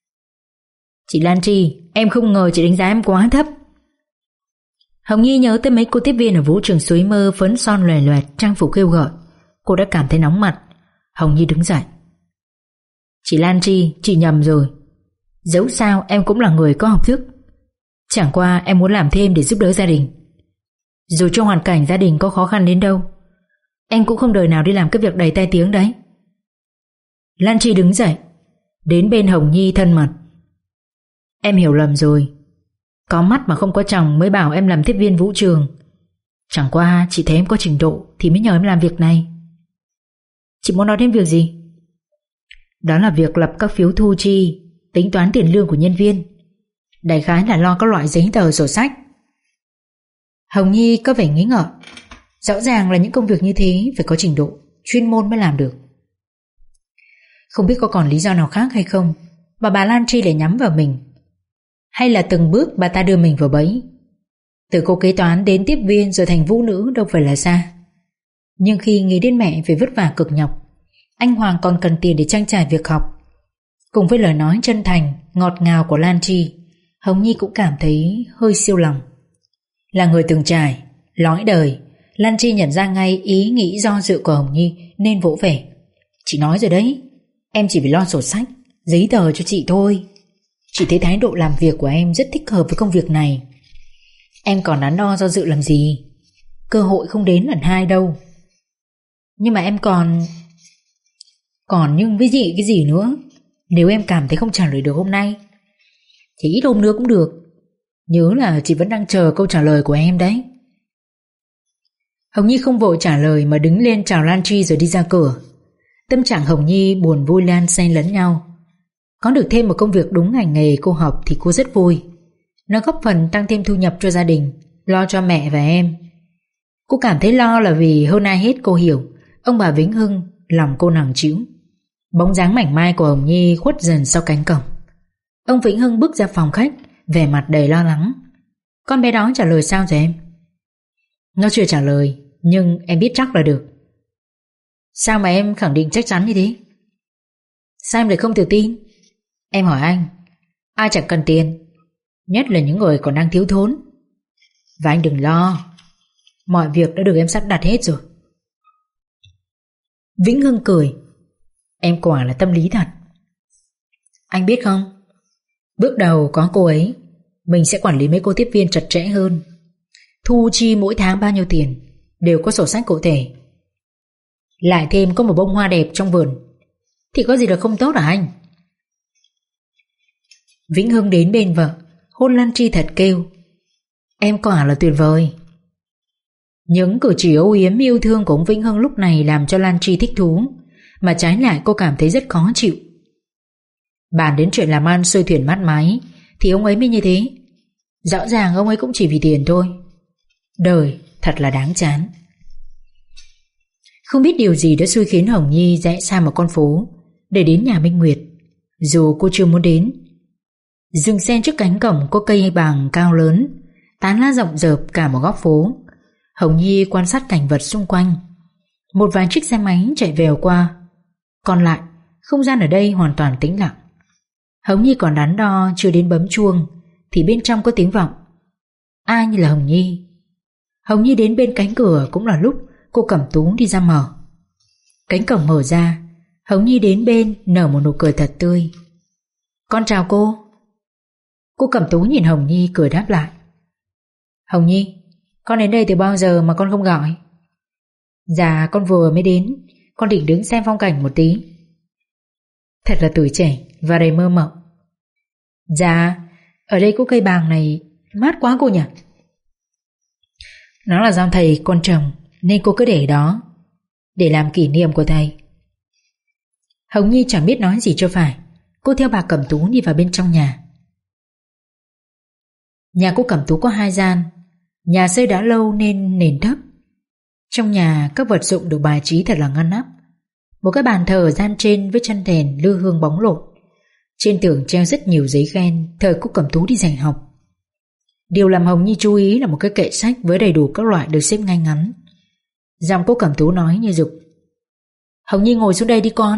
Chị Lan Tri, em không ngờ chị đánh giá em quá thấp. Hồng Nhi nhớ tới mấy cô tiếp viên ở vũ trường suối mơ phấn son loè loẹt, trang phục kêu gọi. Cô đã cảm thấy nóng mặt. Hồng Nhi đứng dậy. Chị Lan Tri, chị nhầm rồi. Dẫu sao em cũng là người có học thức. Chẳng qua em muốn làm thêm để giúp đỡ gia đình. Dù trong hoàn cảnh gia đình có khó khăn đến đâu, em cũng không đời nào đi làm cái việc đầy tai tiếng đấy. Lan Tri đứng dậy, đến bên Hồng Nhi thân mật. Em hiểu lầm rồi. Có mắt mà không có chồng mới bảo em làm tiếp viên vũ trường. Chẳng qua chị thấy em có trình độ thì mới nhờ em làm việc này. Chị muốn nói đến việc gì? Đó là việc lập các phiếu thu chi, tính toán tiền lương của nhân viên. Đại khái là lo các loại giấy tờ sổ sách. Hồng Nhi có vẻ nghi ngờ. Rõ ràng là những công việc như thế phải có trình độ, chuyên môn mới làm được. Không biết có còn lý do nào khác hay không mà bà Lan Tri lại nhắm vào mình. Hay là từng bước bà ta đưa mình vào bẫy. Từ cô kế toán đến tiếp viên rồi thành vũ nữ đâu phải là xa. Nhưng khi nghĩ đến mẹ phải vất vả cực nhọc, anh Hoàng còn cần tiền để trang trải việc học, cùng với lời nói chân thành, ngọt ngào của Lan Tri, Hồng Nhi cũng cảm thấy hơi siêu lòng. Là người từng trải, lõi đời, Lan Tri nhận ra ngay ý nghĩ do dự của Hồng Nhi nên vỗ về. Chị nói rồi đấy, em chỉ phải lo sổ sách, giấy tờ cho chị thôi. Chị thấy thái độ làm việc của em rất thích hợp với công việc này. Em còn đắn đo do dự làm gì? Cơ hội không đến lần hai đâu. Nhưng mà em còn... Còn nhưng với gì cái gì nữa? Nếu em cảm thấy không trả lời được hôm nay thì ít hôm nữa cũng được. Nhớ là chị vẫn đang chờ câu trả lời của em đấy. Hồng Nhi không vội trả lời mà đứng lên chào Lan Tri rồi đi ra cửa. Tâm trạng Hồng Nhi buồn vui đan xen lẫn nhau. Có được thêm một công việc đúng ngành nghề cô học thì cô rất vui. Nó góp phần tăng thêm thu nhập cho gia đình, lo cho mẹ và em. Cô cảm thấy lo là vì hơn ai hết cô hiểu ông bà Vĩnh Hưng lòng cô nặng trĩu. Bóng dáng mảnh mai của Hồng Nhi khuất dần sau cánh cổng. Ông Vĩnh Hưng bước ra phòng khách, vẻ mặt đầy lo lắng. Con bé đó trả lời sao rồi em? Nó chưa trả lời, nhưng em biết chắc là được. Sao mà em khẳng định chắc chắn như thế? Sao em lại không tự tin? Em hỏi anh, ai chẳng cần tiền, nhất là những người còn đang thiếu thốn. Và anh đừng lo, mọi việc đã được em sắp đặt hết rồi. Vĩnh Hưng cười. Em quả là tâm lý thật. Anh biết không, bước đầu có cô ấy, mình sẽ quản lý mấy cô tiếp viên chặt chẽ hơn. Thu chi mỗi tháng bao nhiêu tiền đều có sổ sách cụ thể. Lại thêm có một bông hoa đẹp trong vườn thì có gì là không tốt hả anh? Vĩnh Hưng đến bên vợ, hôn Lan Tri thật kêu. Em quả là tuyệt vời. Những cử chỉ âu yếm yêu thương của ông Vĩnh Hưng lúc này làm cho Lan Tri thích thú, mà trái lại cô cảm thấy rất khó chịu. Bàn đến chuyện làm ăn xuôi thuyền mát mái thì ông ấy mới như thế. Rõ ràng ông ấy cũng chỉ vì tiền thôi. Đời thật là đáng chán. Không biết điều gì đã xui khiến Hồng Nhi rẽ xa một con phố để đến nhà Minh Nguyệt, dù cô chưa muốn đến. Dừng xe trước cánh cổng có cây bàng cao lớn, tán lá rộng rợp cả một góc phố. Hồng Nhi quan sát cảnh vật xung quanh. Một vài chiếc xe máy chạy vèo qua. Còn lại, không gian ở đây hoàn toàn tĩnh lặng. Hồng Nhi còn đắn đo chưa đến bấm chuông thì bên trong có tiếng vọng. Ai như là Hồng Nhi? Hồng Nhi đến bên cánh cửa cũng là lúc cô Cẩm Tú đi ra mở. Cánh cổng mở ra, Hồng Nhi đến bên nở một nụ cười thật tươi. Con chào cô. Cô Cẩm Tú nhìn Hồng Nhi cười đáp lại. Hồng Nhi, con đến đây từ bao giờ mà con không gọi? Dạ con vừa mới đến, con định đứng xem phong cảnh một tí. Thật là tuổi trẻ và đầy mơ mộng. Dạ, ở đây có cây bàng này mát quá cô nhỉ? Nó là do thầy con trồng nên cô cứ để đó, để làm kỷ niệm của thầy. Hồng Nhi chẳng biết nói gì cho phải. Cô theo bà Cẩm Tú đi vào bên trong nhà. Nhà cô Cẩm Tú có hai gian. Nhà xây đã lâu nên nền thấp. Trong nhà các vật dụng được bài trí thật là ngăn nắp. Một cái bàn thờ ở gian trên với chân đèn lư hương bóng lộn. Trên tường treo rất nhiều giấy khen thời cô Cẩm Tú đi dạy học. Điều làm Hồng Nhi chú ý là một cái kệ sách với đầy đủ các loại được xếp ngay ngắn. Giọng cô Cẩm Tú nói như giục: Hồng Nhi ngồi xuống đây đi con.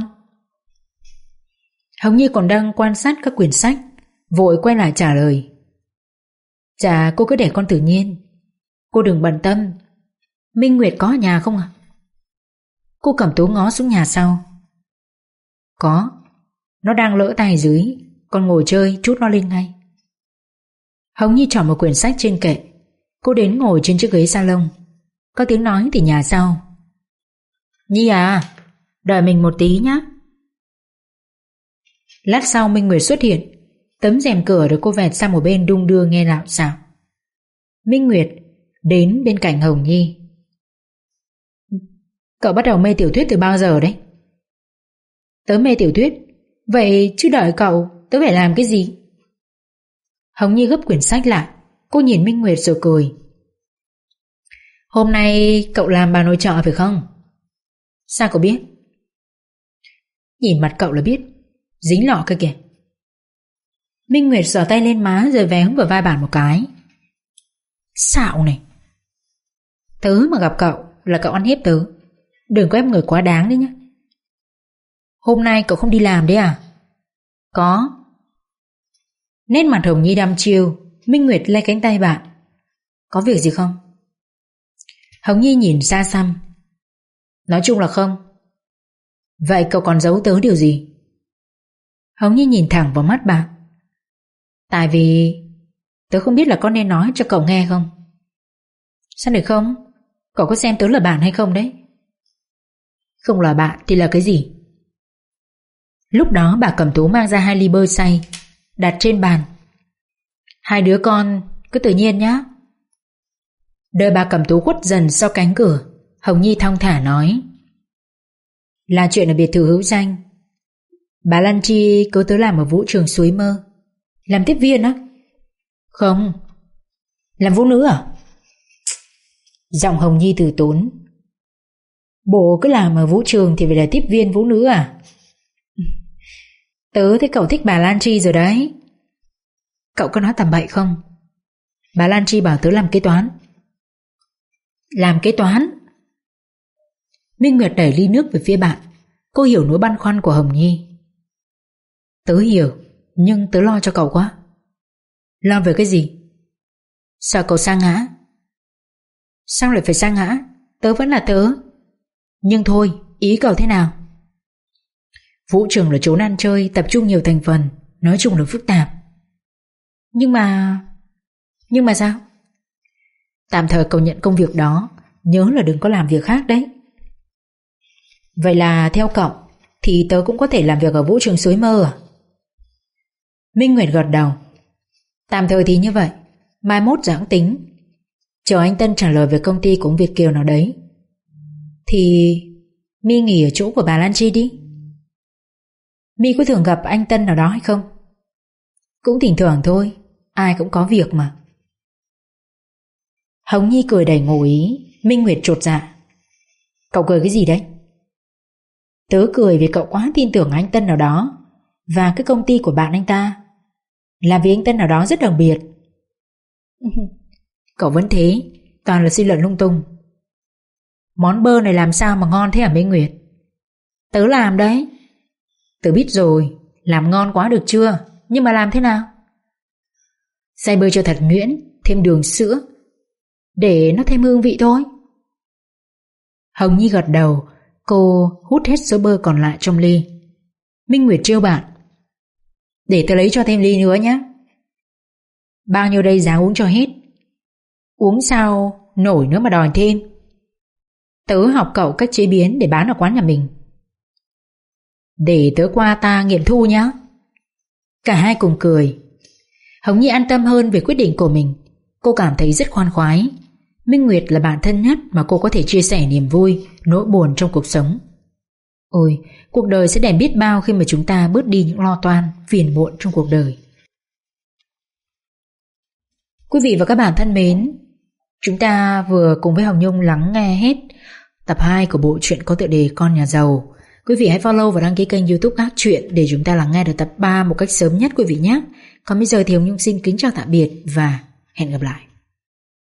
Hồng Nhi còn đang quan sát các quyển sách, vội quay lại trả lời: Dạ cô cứ để con tự nhiên. Cô đừng bận tâm. Minh Nguyệt có ở nhà không ạ? Cô Cẩm Tú ngó xuống nhà sau. Có. Nó đang lỡ tay dưới. Con ngồi chơi chút nó lên ngay. Hồng Nhi chọn một quyển sách trên kệ. Cô đến ngồi trên chiếc ghế salon. Có tiếng nói từ nhà sau: Nhi à, đợi mình một tí nhé. Lát sau Minh Nguyệt xuất hiện. Tấm rèm cửa được cô vẹt sang một bên đung đưa nghe lạo xạo. Minh Nguyệt đến bên cạnh Hồng Nhi. Cậu bắt đầu mê tiểu thuyết từ bao giờ đấy? Tớ mê tiểu thuyết. Vậy chứ đợi cậu tớ phải làm cái gì? Hồng Nhi gấp quyển sách lại. Cô nhìn Minh Nguyệt rồi cười. Hôm nay cậu làm bà nội trợ phải không? Sao cậu biết? Nhìn mặt cậu là biết. Dính lọ cơ kìa. Minh Nguyệt giở tay lên má rồi véo vào vai bạn một cái. Xạo này. Tớ mà gặp cậu là cậu ăn hiếp tớ. Đừng có ép người quá đáng đấy nhé. Hôm nay cậu không đi làm đấy à? Có. Nét mặt Hồng Nhi đăm chiêu. Minh Nguyệt lay cánh tay bạn. Có việc gì không? Hồng Nhi nhìn xa xăm. Nói chung là không. Vậy cậu còn giấu tớ điều gì? Hồng Nhi nhìn thẳng vào mắt bạn. Tại vì tớ không biết là có nên nói cho cậu nghe không. Sao được không? Cậu có xem tớ là bạn hay không đấy? Không là bạn thì là cái gì? Lúc đó bà Cẩm Tú mang ra hai ly bơ xay đặt trên bàn. Hai đứa con cứ tự nhiên nhá. Đợi bà Cẩm Tú khuất dần sau cánh cửa, Hồng Nhi thong thả nói: Là chuyện ở biệt thự Hữu Danh. Bà Lan Chi cứu tớ làm ở vũ trường Suối Mơ. Làm tiếp viên á? Không. Làm vũ nữ à? Giọng Hồng Nhi từ tốn. Bộ cứ làm ở vũ trường thì phải là tiếp viên vũ nữ à? Tớ thấy cậu thích bà Lan Chi rồi đấy. Cậu có nói tầm bậy không? Bà Lan Chi bảo tớ làm kế toán. Làm kế toán? Minh Nguyệt đẩy ly nước về phía bạn. Cô hiểu nỗi băn khoăn của Hồng Nhi. Tớ hiểu, nhưng tớ lo cho cậu quá. Lo về cái gì? Sợ cậu sa ngã. Sao lại phải sa ngã? Tớ vẫn là tớ. Nhưng thôi, ý cậu thế nào? Vũ trường là chỗ ăn chơi, tập trung nhiều thành phần, nói chung là phức tạp. Nhưng mà... Nhưng mà sao? Tạm thời cậu nhận công việc đó, nhớ là đừng có làm việc khác đấy. Vậy là theo cậu thì tớ cũng có thể làm việc ở vũ trường Suối Mơ à? Minh Nguyệt gật đầu. Tạm thời thì như vậy, mai mốt giảng tính. Chờ anh Tân trả lời về công ty của ông Việt Kiều nào đấy. Thì My nghỉ ở chỗ của bà Lan Chi đi. My có thường gặp anh Tân nào đó hay không? Cũng thỉnh thoảng thôi, ai cũng có việc mà. Hồng Nhi cười đầy ngụ ý. Minh Nguyệt chột dạ. Cậu cười cái gì đấy? Tớ cười vì cậu quá tin tưởng anh Tân nào đó và cái công ty của bạn anh ta. Làm vì anh Tân nào đó rất đặc biệt. Cậu vẫn thế, toàn là suy luận lung tung. Món bơ này làm sao mà ngon thế hả Minh Nguyệt? Tớ làm đấy. Tớ biết rồi, làm ngon quá được chưa? Nhưng mà làm thế nào? Xay bơ cho thật nhuyễn, thêm đường sữa để nó thêm hương vị thôi. Hồng Nhi gật đầu. Cô hút hết số bơ còn lại trong ly. Minh Nguyệt trêu bạn. Để tớ lấy cho thêm ly nữa nhé. Bao nhiêu đây giá uống cho hết. Uống sao nổi nữa mà đòi thêm. Tớ học cậu cách chế biến để bán ở quán nhà mình. Để tớ qua ta nghiệm thu nhé. Cả hai cùng cười. Hồng Nhi an tâm hơn về quyết định của mình. Cô cảm thấy rất khoan khoái. Minh Nguyệt là bạn thân nhất mà cô có thể chia sẻ niềm vui, nỗi buồn trong cuộc sống. Ôi, cuộc đời sẽ đẹp biết bao khi mà chúng ta bớt đi những lo toan, phiền muộn trong cuộc đời. Quý vị và các bạn thân mến, chúng ta vừa cùng với Hồng Nhung lắng nghe hết tập hai của bộ truyện có tựa đề Con Nhà Giàu. Quý vị hãy follow và đăng ký kênh YouTube Gác Chuyện để chúng ta lắng nghe được tập ba một cách sớm nhất quý vị nhé. Còn bây giờ thì Hồng Nhung xin kính chào tạm biệt và hẹn gặp lại.